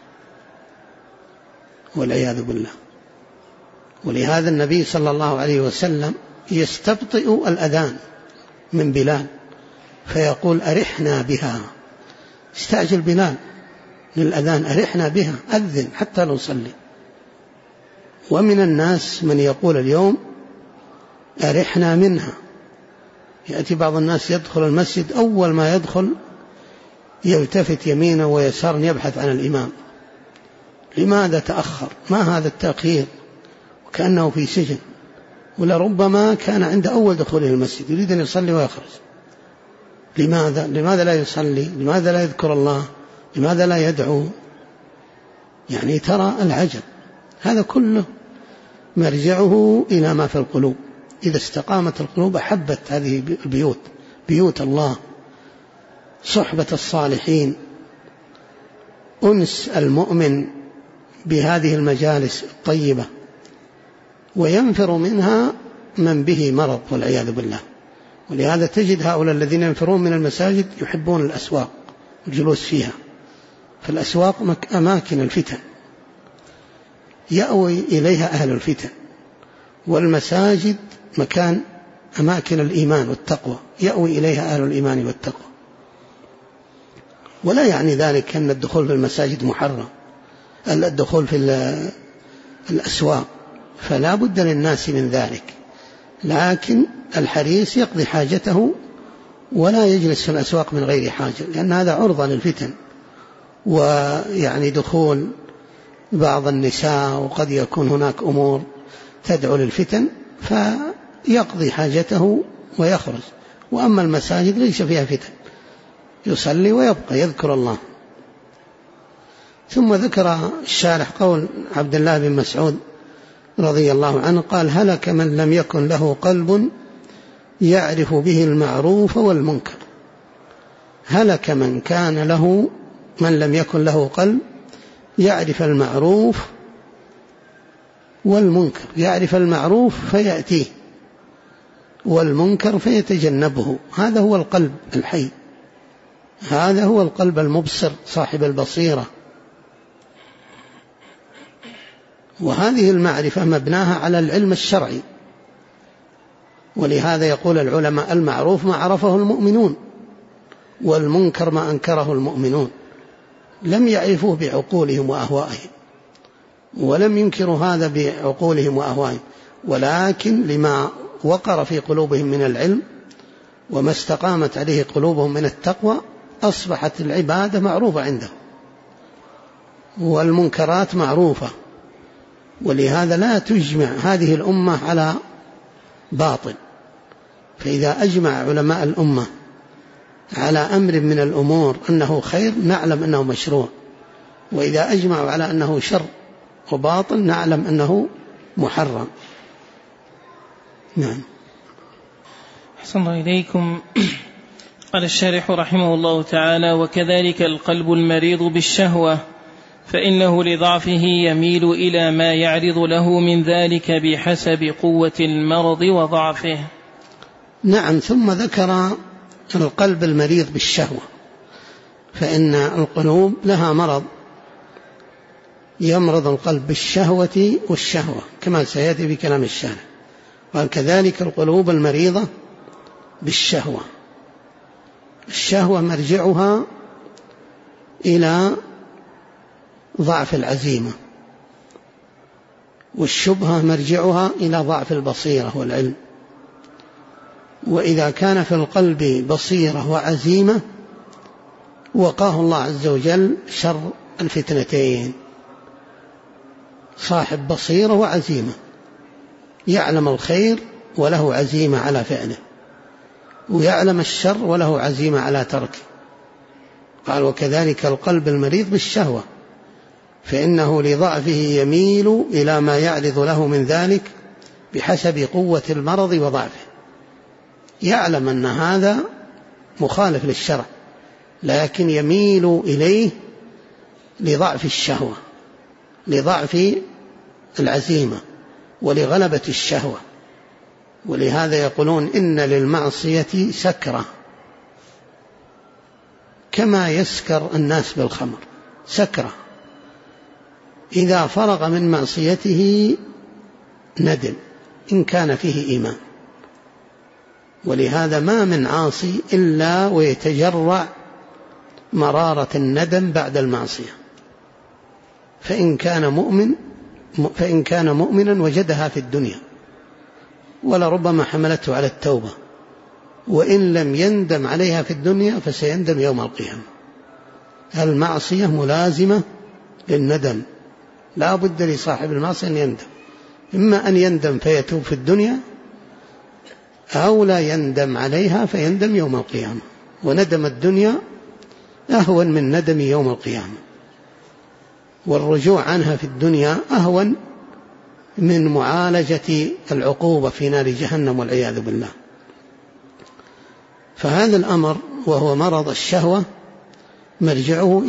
والعياذ بالله. ولهذا النبي صلى الله عليه وسلم يستبطئ الأذان من بلال فيقول أرحنا بها، استعجل بلال للأذان، أرحنا بها، أذن حتى نصلي. ومن الناس من يقول اليوم أرحنا منها. يأتي بعض الناس يدخل المسجد، أول ما يدخل يلتفت يمينا ويسارا يبحث عن الإمام، لماذا تأخر؟ ما هذا التأخير؟ وكأنه في سجن. ولربما كان عند أول دخوله المسجد يريد أن يصلي ويخرج. لماذا لا يصلي؟ لماذا لا يذكر الله؟ لماذا لا يدعو؟ يعني ترى العجب. هذا كله مرجعه إلى ما في القلوب. إذا استقامت القلوب أحبت هذه البيوت، بيوت الله، صحبة الصالحين، أنس المؤمن بهذه المجالس الطيبة، وينفر منها من به مرض والعياذ بالله. ولهذا تجد هؤلاء الذين ينفرون من المساجد يحبون الأسواق والجلوس فيها، فالأسواق أماكن الفتن يأوي إليها أهل الفتن، والمساجد مكان أماكن الإيمان والتقوى يأوي إليها أهل الإيمان والتقوى. ولا يعني ذلك أن الدخول في المساجد محرم، الدخول في الأسواق، فلا بد للناس من ذلك، لكن الحريص يقضي حاجته ولا يجلس في الأسواق من غير حاجة، لأن هذا عرضة للفتن، ويعني دخول بعض النساء، وقد يكون هناك أمور تدعو للفتن، فيقضي حاجته ويخرج. وأما المساجد ليس فيها فتن، يصلي ويبقى يذكر الله. ثم ذكر الشارح قول عبد الله بن مسعود رضي الله عنه قال: هلك من لم يكن له قلب يعرف به المعروف والمنكر. هلك من لم يكن له قلب يعرف المعروف والمنكر، يعرف المعروف فيأتيه، والمنكر فيتجنبه. هذا هو القلب الحي، هذا هو القلب المبصر صاحب البصيرة. وهذه المعرفة مبناها على العلم الشرعي، ولهذا يقول العلماء: المعروف ما عرفه المؤمنون، والمنكر ما أنكره المؤمنون. لم يعرفوه بعقولهم وأهوائهم، ولم ينكروا هذا بعقولهم وأهوائهم، ولكن لما وقر في قلوبهم من العلم وما استقامت عليه قلوبهم من التقوى أصبحت العبادة معروفة عندهم، والمنكرات معروفة. ولهذا لا تجمع هذه الأمة على باطل. فإذا أجمع علماء الأمة على أمر من الأمور أنه خير نعلم أنه مشروع، وإذا أجمعوا على أنه شر وباطل نعلم أنه محرم. نعم. أحسن الله إليكم. قال الشارح رحمه الله تعالى: وكذلك القلب المريض بالشهوة، فإنه لضعفه يميل إلى ما يعرض له من ذلك بحسب قوة المرض وضعفه. نعم. ثم ذكر القلب المريض بالشهوة، فإن القلوب لها مرض، يمرض القلب بالشهوة والشهوة كما سيأتي في كلام الشارح. وكذلك القلوب المريضة بالشهوة، الشهوة مرجعها إلى ضعف العزيمة، والشبهة مرجعها إلى ضعف البصيرة والعلم. وإذا كان في القلب بصيرة وعزيمة وقاه الله عز وجل شر الفتنتين. صاحب بصيرة وعزيمة يعلم الخير وله عزيمة على فعله، ويعلم الشر وله عزيمة على تركه. قال: وكذلك القلب المريض بالشهوة، فإنه لضعفه يميل إلى ما يعرض له من ذلك بحسب قوة المرض وضعفه. يعلم أن هذا مخالف للشرع، لكن يميل إليه لضعف الشهوة، لضعف العزيمة ولغلبة الشهوة. ولهذا يقولون إن للمعصية سكرة كما يسكر الناس بالخمر، سكرة إذا فرغ من معصيته ندم إن كان فيه إيمان. ولهذا ما من عاصي إلا ويتجرع مرارة الندم بعد المعصية، فإن كان مؤمنا وجدها في الدنيا ولربما حملته على التوبة، وإن لم يندم عليها في الدنيا فسيندم يوم القيامة. المعصية ملازمة للندم، لا بد لصاحب المعصية أن يندم، إما أن يندم فيتوب في الدنيا أو لا يندم عليها فيندم يوم القيامة. وندم الدنيا أهون من ندم يوم القيامة، والرجوع عنها في الدنيا أهون من معالجة العقوبة في نار جهنم والعياذ بالله. فهذا الأمر وهو مرض الشهوة مرجعه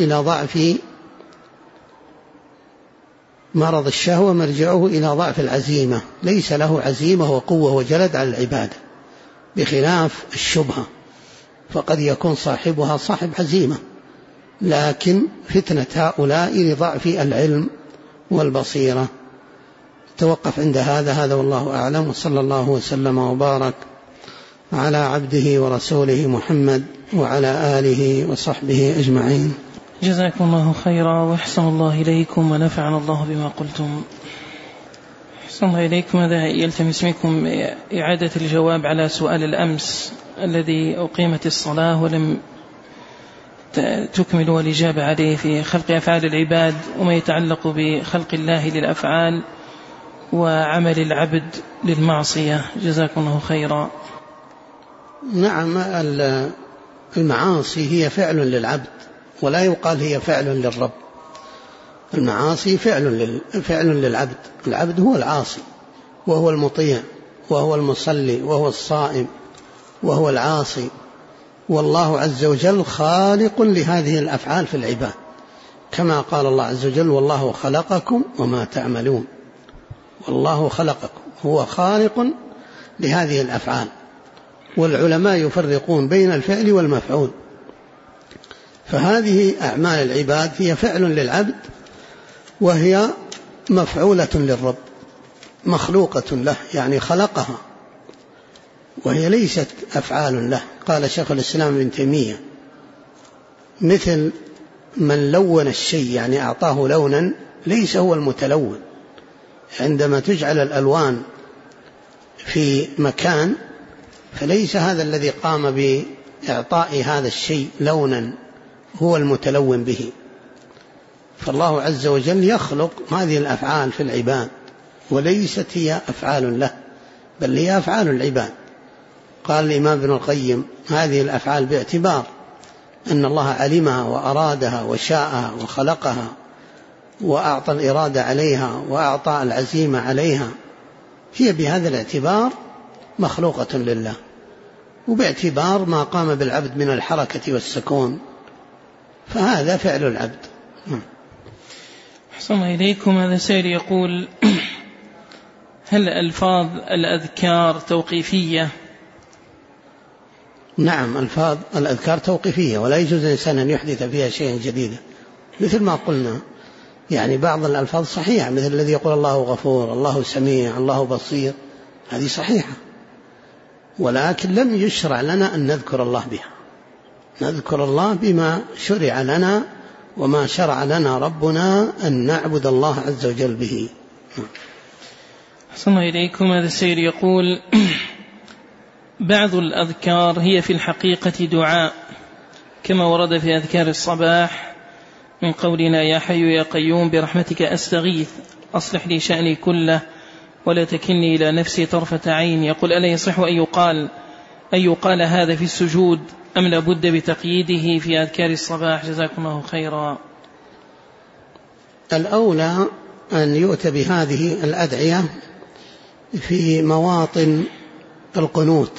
إلى ضعف العزيمة، ليس له عزيمة وقوة وجلد على العبادة، بخلاف الشبهة فقد يكون صاحبها صاحب عزيمة، لكن فتنة هؤلاء لضعف العلم والبصيرة. توقف عند هذا والله أعلم، وصلى الله وسلم وبارك على عبده ورسوله محمد وعلى آله وصحبه أجمعين. جزاكم الله خيرا وأحسن الله إليكم ونفعنا الله بما قلتم. أحسن الله إليكم. هذا يلتمس منكم إعادة الجواب على سؤال الأمس الذي أقيمت الصلاة ولم تكملوا الإجابة عليه في خلق أفعال العباد وما يتعلق بخلق الله للأفعال وعمل العبد للمعصية. جزاكم الله خيرا. نعم، المعاصي هي فعل للعبد ولا يقال هي فعل للرب. المعاصي فعل للعبد، العبد هو العاصي وهو المطيع وهو المصلي وهو الصائم وهو العاصي، والله عز وجل خالق لهذه الأفعال في العباد، كما قال الله عز وجل: والله خلقكم وما تعملون. والله خلقكم، هو خالق لهذه الأفعال. والعلماء يفرقون بين الفعل والمفعول، فهذه أعمال العباد هي فعل للعبد وهي مفعولة للرب، مخلوقة له، يعني خلقها، وهي ليست أفعال له. قال شيخ الإسلام ابن تيمية: مثل من لون الشيء، يعني أعطاه لونا، ليس هو المتلون. عندما تجعل الألوان في مكان فليس هذا الذي قام بإعطاء هذا الشيء لونا هو المتلون به. فالله عز وجل يخلق هذه الأفعال في العباد وليست هي أفعال له، بل هي أفعال العباد. قال الإمام ابن القيم: هذه الأفعال باعتبار أن الله علمها وأرادها وشاءها وخلقها وأعطى الإرادة عليها وأعطى العزيمة عليها، هي بهذا الاعتبار مخلوقة لله، وباعتبار ما قام بالعبد من الحركة والسكون فهذا فعل العبد. أحسن الله إليكم. هذا سائل يقول: هل ألفاظ الأذكار توقيفية؟ نعم، ألفاظ الأذكار توقيفية، ولا يجوز الإنسان أن يحدث فيها شيئا جديدا، مثل ما قلنا. يعني بعض الألفاظ صحيحة، مثل الذي يقول: الله غفور، الله سميع، الله بصير، هذه صحيحة، ولكن لم يشرع لنا أن نذكر الله بها. نذكر الله بما شرع لنا وما شرع لنا ربنا أن نعبد الله عز وجل به. أحسن الله إليكم. هذا السيد يقول: بعض الأذكار هي في الحقيقة دعاء، كما ورد في أذكار الصباح من قولنا: يا حي يا قيوم برحمتك أستغيث أصلح لي شأني كله ولا تكلني إلى نفسي طرفة عين. يقول: ألا يصح أن يقال هذا في السجود أم لابد بتقييده في أذكار الصباح؟ جزاكم الله خيرا. الأولى أن يؤتى بهذه الأدعية في مواطن القنوت،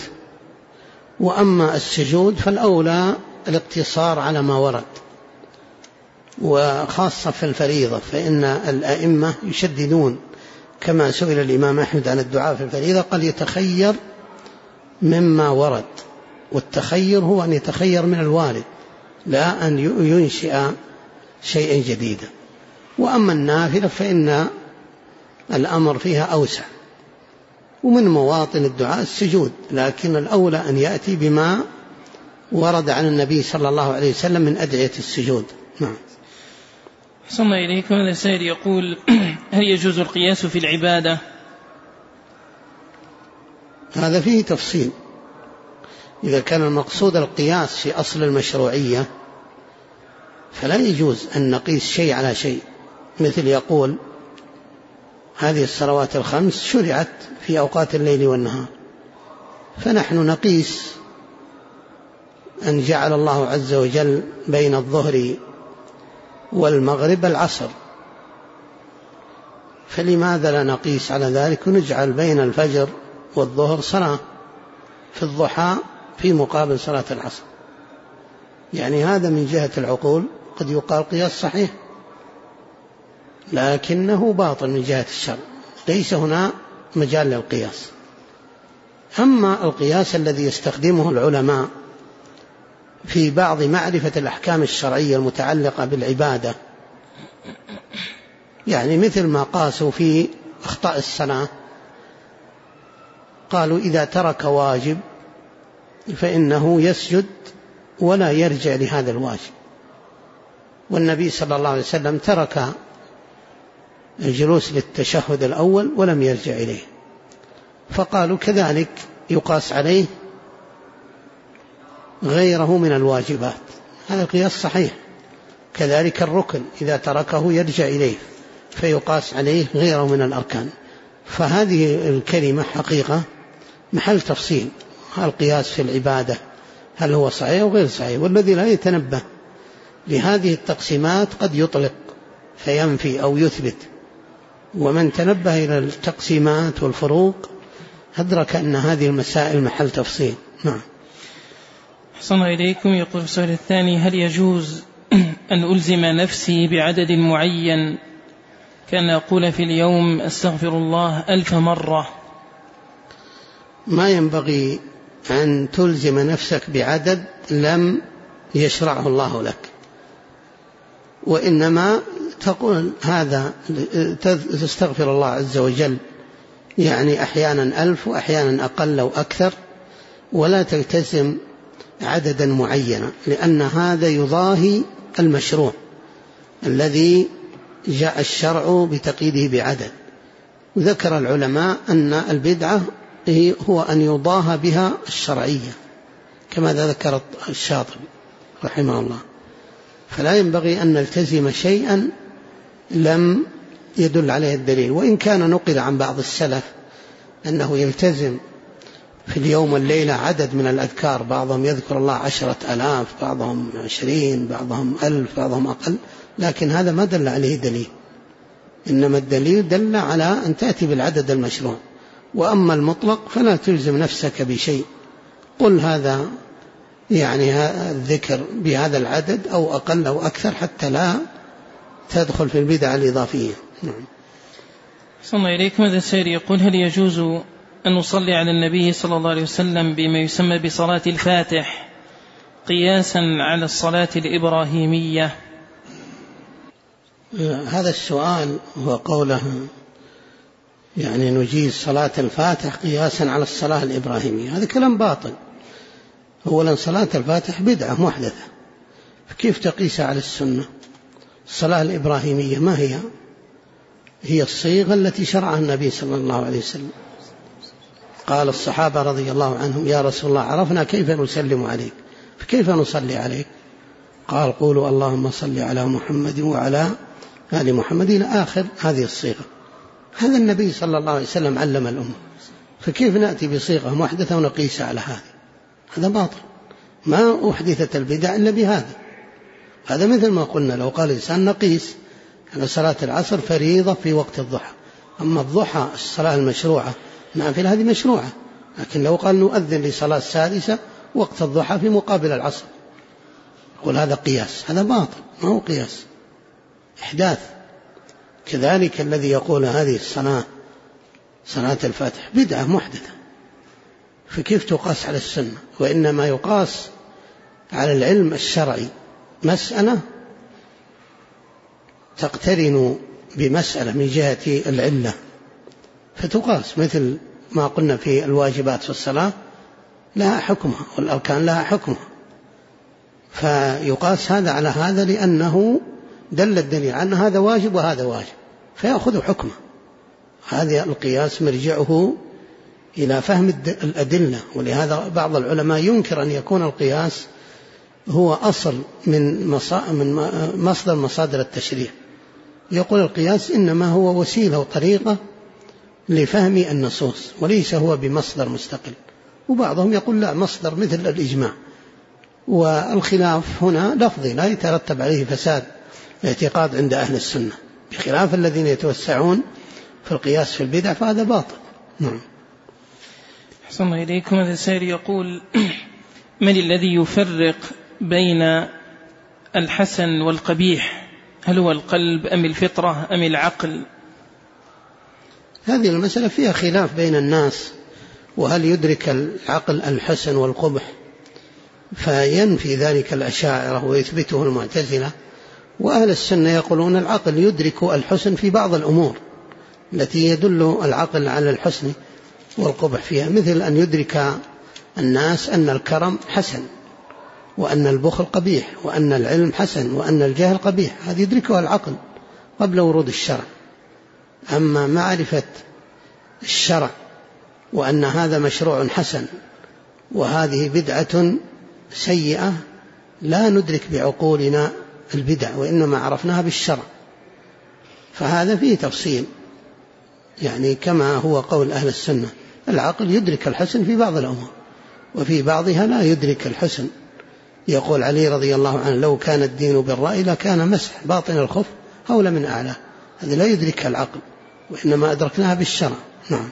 وأما السجود فالأولى الاقتصار على ما ورد. وخاصة في الفريضة، فإن الأئمة يشددون، كما سئل الإمام أحمد عن الدعاء في الفريضة قال يتخير مما ورد، والتخير هو أن يتخير من الوارد لا أن ينشئ شيئا جديدا. وأما النافلة فإن الأمر فيها أوسع، ومن مواطن الدعاء السجود، لكن الأولى أن يأتي بما ورد عن النبي صلى الله عليه وسلم من أدعية السجود. نعم. صلى إليكم. هذا سائل يقول: هل يجوز القياس في العبادة؟ هذا فيه تفصيل. إذا كان المقصود القياس في أصل المشروعية فلا يجوز أن نقيس شيء على شيء، مثل يقول هذه الصلوات الخمس شرعت في أوقات الليل والنهار، فنحن نقيس أن جعل الله عز وجل بين الظهر والمغرب العصر، فلماذا لا نقيس على ذلك ونجعل بين الفجر والظهر صلاة في الضحى في مقابل صلاة العصر؟ يعني هذا من جهة العقول قد يقال قياس صحيح، لكنه باطل من جهة الشرع، ليس هنا مجال للقياس. أما القياس الذي يستخدمه العلماء في بعض معرفة الأحكام الشرعية المتعلقة بالعبادة، يعني مثل ما قاسوا في أخطاء الصلاة، قالوا إذا ترك واجب فإنه يسجد ولا يرجع لهذا الواجب، والنبي صلى الله عليه وسلم ترك الجلوس للتشهد الأول ولم يرجع إليه، فقالوا كذلك يقاس عليه غيره من الواجبات، هذا القياس صحيح. كذلك الركن إذا تركه يرجع إليه فيقاس عليه غيره من الأركان. فهذه الكلمة حقيقة محل تفصيل، القياس في العبادة هل هو صحيح أو غير صحيح، والذي لا يتنبه لهذه التقسيمات قد يطلق فينفي أو يثبت، ومن تنبه إلى التقسيمات والفروق أدرك أن هذه المسائل محل تفصيل. نعم. أحسن إليكم. يقول السؤال الثاني: هل يجوز أن ألزم نفسي بعدد معين كان أقول في اليوم أستغفر الله 1000 مرة؟ ما ينبغي أن تلزم نفسك بعدد لم يشرعه الله لك، وإنما تقول هذا تستغفر الله عز وجل يعني أحيانا 1000 وأحيانا أقل أو أكثر، ولا تلتزم عددا معينا، لأن هذا يضاهي المشروع الذي جاء الشرع بتقييده بعدد. وذكر العلماء أن البدعة هو أن يضاهى بها الشرعية، كما ذكر الشاطبي رحمه الله. فلا ينبغي أن نلتزم شيئا لم يدل عليه الدليل، وإن كان نقل عن بعض السلف أنه يلتزم في اليوم والليلة عدد من الأذكار، بعضهم يذكر الله 10,000، بعضهم 20، بعضهم 1000، بعضهم أقل، لكن هذا ما دل عليه دليل، إنما الدليل دل على أن تأتي بالعدد المشروع. وأما المطلق فلا تلزم نفسك بشيء، قل هذا يعني الذكر بهذا العدد أو أقل أو أكثر حتى لا تدخل في البدع الإضافية. نعم. صلى الله إليكم. هذا السائل يقول: هل يجوز أن نصلي على النبي صلى الله عليه وسلم بما يسمى بصلاة الفاتح قياسا على الصلاة الإبراهيمية؟ هذا السؤال هو قوله يعني نجيز صلاة الفاتح قياسا على الصلاة الإبراهيمية، هذا كلام باطل. أولا صلاة الفاتح بدعة محدثة، فكيف تقيسها على السنة؟ الصلاة الإبراهيمية ما هي؟ هي الصيغة التي شرعها النبي صلى الله عليه وسلم. قال الصحابة رضي الله عنهم: يا رسول الله عرفنا كيف نسلم عليك، فكيف نصلي عليك؟ قال: قولوا اللهم صل على محمد وعلى آل محمد إلى آخر هذه الصيغة. هذا النبي صلى الله عليه وسلم علم الأمة، فكيف نأتي بصيغة محدثة ونقيسها على هذا باطل. ما أحدثت البدع إلا بهذا. هذا مثل ما قلنا لو قال الإنسان نقيس على صلاة العصر فريضة في وقت الضحى، أما الضحى الصلاة المشروعة نافلة هذه مشروعة، لكن لو قال نؤذن لصلاة سادسة وقت الضحى في مقابل العصر، قل هذا قياس، هذا باطل، ما هو قياس. إحداث. كذلك الذي يقول هذه الصلاة صلاة الفاتح بدعة محدثة، فكيف تقاس على السنة؟ وإنما يقاس على العلم الشرعي، مسألة تقترن بمسألة من جهة العلة فتقاس، مثل ما قلنا في الواجبات في الصلاة لها حكمها والأركان لها حكمها، فيقاس هذا على هذا لأنه دل الدليل أن هذا واجب وهذا واجب فيأخذ حكمه. هذا القياس مرجعه إلى فهم الأدلة، ولهذا بعض العلماء ينكر أن يكون القياس هو أصل من مصدر مصادر التشريع، يقول القياس إنما هو وسيلة وطريقة لفهم النصوص وليس هو بمصدر مستقل. وبعضهم يقول لا، مصدر مثل الإجماع. والخلاف هنا لفظي لا يترتب عليه فساد الاعتقاد عند أهل السنة، بخلاف الذين يتوسعون في القياس في البدع فهذا باطل. نعم. أحسن إليكم. هذا السائل يقول: من الذي يفرق بين الحسن والقبيح؟ هل هو القلب أم الفطرة أم العقل؟ هذه المسألة فيها خلاف بين الناس، وهل يدرك العقل الحسن والقبح؟ فينفي ذلك الأشاعرة ويثبته المعتزلة، وأهل السنة يقولون العقل يدرك الحسن في بعض الأمور التي يدل العقل على الحسن والقبح فيها، مثل أن يدرك الناس أن الكرم حسن وأن البخل قبيح وأن العلم حسن وأن الجهل قبيح، هذا يدركه العقل قبل ورود الشرع. أما معرفة الشرع وأن هذا مشروع حسن وهذه بدعة سيئة لا ندرك بعقولنا البدع، وإنما عرفناها بالشرع، فهذا فيه تفصيل، يعني كما هو قول أهل السنة العقل يدرك الحسن في بعض الأمور وفي بعضها لا يدرك الحسن. يقول علي رضي الله عنه: لو كان الدين بالرأي لكان مسح باطن الخف أولى من أعلاه. هذا لا يدرك العقل وإنما أدركناها بالشرع. نعم.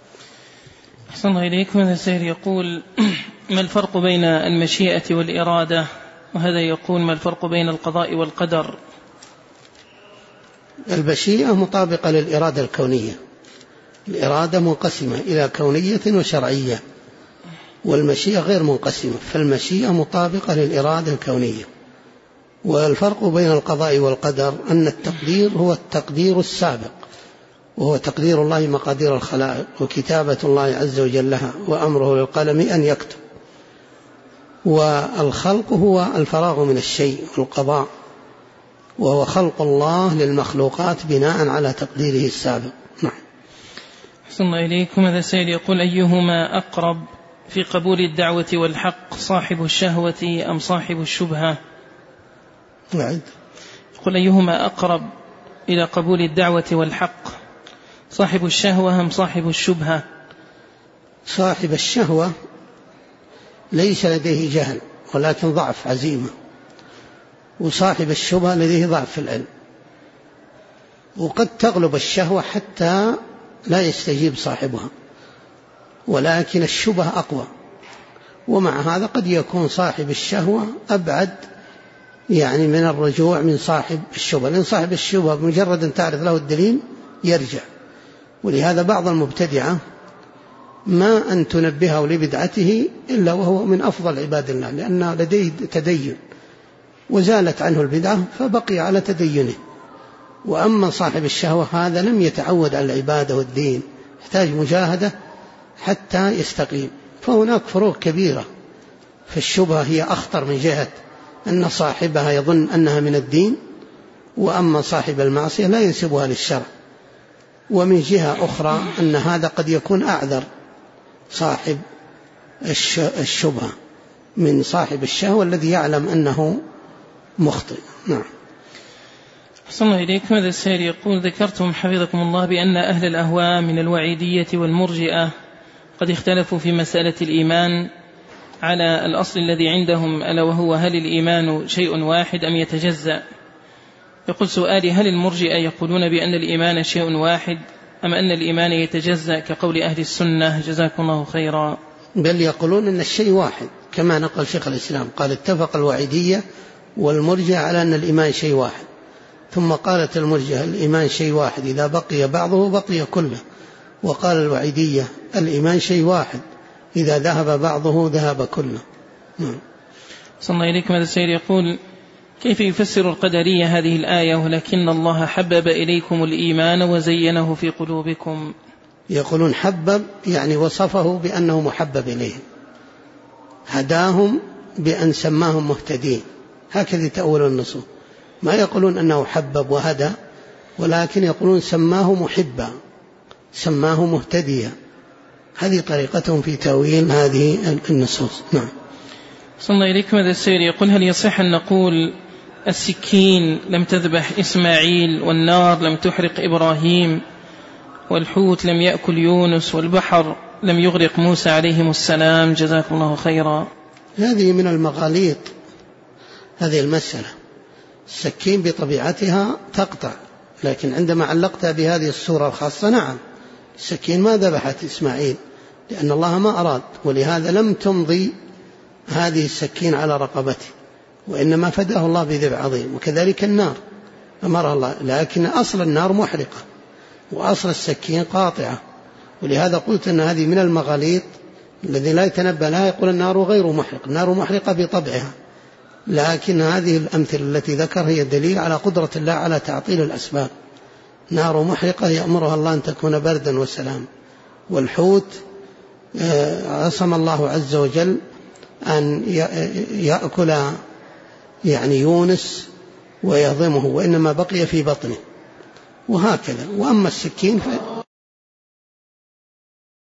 أحسن الله إليكم. هذا السائل يقول: ما الفرق بين المشيئة والإرادة؟ وهذا يقول: ما الفرق بين القضاء والقدر؟ المشيئة مطابقة للإرادة الكونية، الإرادة منقسمة إلى كونية وشرعية، والمشيئة غير منقسمة، فالمشيئة مطابقة للإرادة الكونية. والفرق بين القضاء والقدر أن التقدير هو التقدير السابق، وهو تقدير الله مقادير الخلائق وكتابة الله عز وجل لها، وأمره للقلم أن يكتب. والخلق هو الفراغ من الشيء، والقضاء وهو خلق الله للمخلوقات بناء على تقديره السابق. نعم. أحسن الله إليكم. هذا السائل يقول: أيهما أقرب في قبول الدعوة والحق، صاحب الشهوة أم صاحب الشبهة؟ نعم. يقول: أيهما أقرب إلى قبول الدعوة والحق، صاحب الشهوة أم صاحب الشبهة؟ صاحب الشهوة ليس لديه جهل ولكن ضعف عزيمة، وصاحب الشبهة لديه ضعف في العلم، وقد تغلب الشهوة حتى لا يستجيب صاحبها، ولكن الشبهة أقوى. ومع هذا قد يكون صاحب الشهوة أبعد يعني من الرجوع من صاحب الشبهة، لأن صاحب الشبهة بمجرد أن تعرف له الدليل يرجع. ولهذا بعض المبتدعة ما أن تنبهه لبدعته إلا وهو من أفضل عباد الله، لأن لديه تدين وزالت عنه البدعة فبقي على تدينه. وأما صاحب الشهوة هذا لم يتعود على العبادة والدين، يحتاج مجاهدة حتى يستقيم. فهناك فروق كبيرة، فالشبهة هي أخطر من جهة أن صاحبها يظن أنها من الدين، وأما صاحب المعصية لا ينسبها للشرع. ومن جهة أخرى أن هذا قد يكون أعذر صاحب الشبهة من صاحب الشهوة الذي يعلم أنه مخطئ. نعم. أحسن الله إليكم. هذا السائل يقول: ذكرتم حفظكم الله بأن أهل الأهواء من الوعيدية والمرجئة قد اختلفوا في مسألة الإيمان على الأصل الذي عندهم، ألا وهو هل الإيمان شيء واحد أم يتجزأ؟ يقول: سؤالي: هل المرجئة يقولون بأن الإيمان شيء واحد أم أن الإيمان يتجزأ كقول أهل السنة؟ جزاكم الله خيرا. بل يقولون أن الشيء واحد، كما نقل شيخ الإسلام قال: اتفق الوعيدية والمرجئة على أن الإيمان شيء واحد. ثم قالت المرجئة الإيمان شيء واحد، إذا بقي بعضه بقي كله. وقال الوعيدية الإيمان شيء واحد، إذا ذهب بعضه ذهب كله. صلى الله إليكم. هذا السيد يقول: كيف يفسر القدرية هذه الآية ولكن الله حبب إليكم الإيمان وزينه في قلوبكم؟ يقولون حبب يعني وصفه بأنه محبب إليهم، هداهم بأن سماهم مهتدين، هكذا تأول النصوص. ما يقولون أنه حبب وهدى، ولكن يقولون سماه محبا، سماه مهتديا. هذه طريقتهم في تأويل هذه النصوص. نعم. صلى الله إليكم. هذا السيد يقول: هل يصح أن نقول السكين لم تذبح إسماعيل، والنار لم تحرق إبراهيم، والحوت لم يأكل يونس، والبحر لم يغرق موسى عليهم السلام؟ جزاكم الله خيرا. هذه من المغاليط هذه المسألة. السكين بطبيعتها تقطع، لكن عندما علقتها بهذه الصورة الخاصة، نعم السكين ما ذبحت إسماعيل لأن الله ما أراد، ولهذا لم تمضي هذه السكين على رقبته، وإنما فداه الله بذبح عظيم. وكذلك النار أمرها الله، لكن أصل النار محرقة وأصل السكين قاطعة. ولهذا قلت أن هذه من المغاليط الذي لا يتنبه لها، يقول النار غير محرق. النار محرقة بطبعها، لكن هذه الأمثلة التي ذكر هي دليل على قدرة الله على تعطيل الأسباب. نار محرقة يأمرها الله أن تكون بردا وسلام. والحوت عصم الله عز وجل أن يأكل يعني يونس ويهضمه، وإنما بقي في بطنه، وهكذا. وأما السكين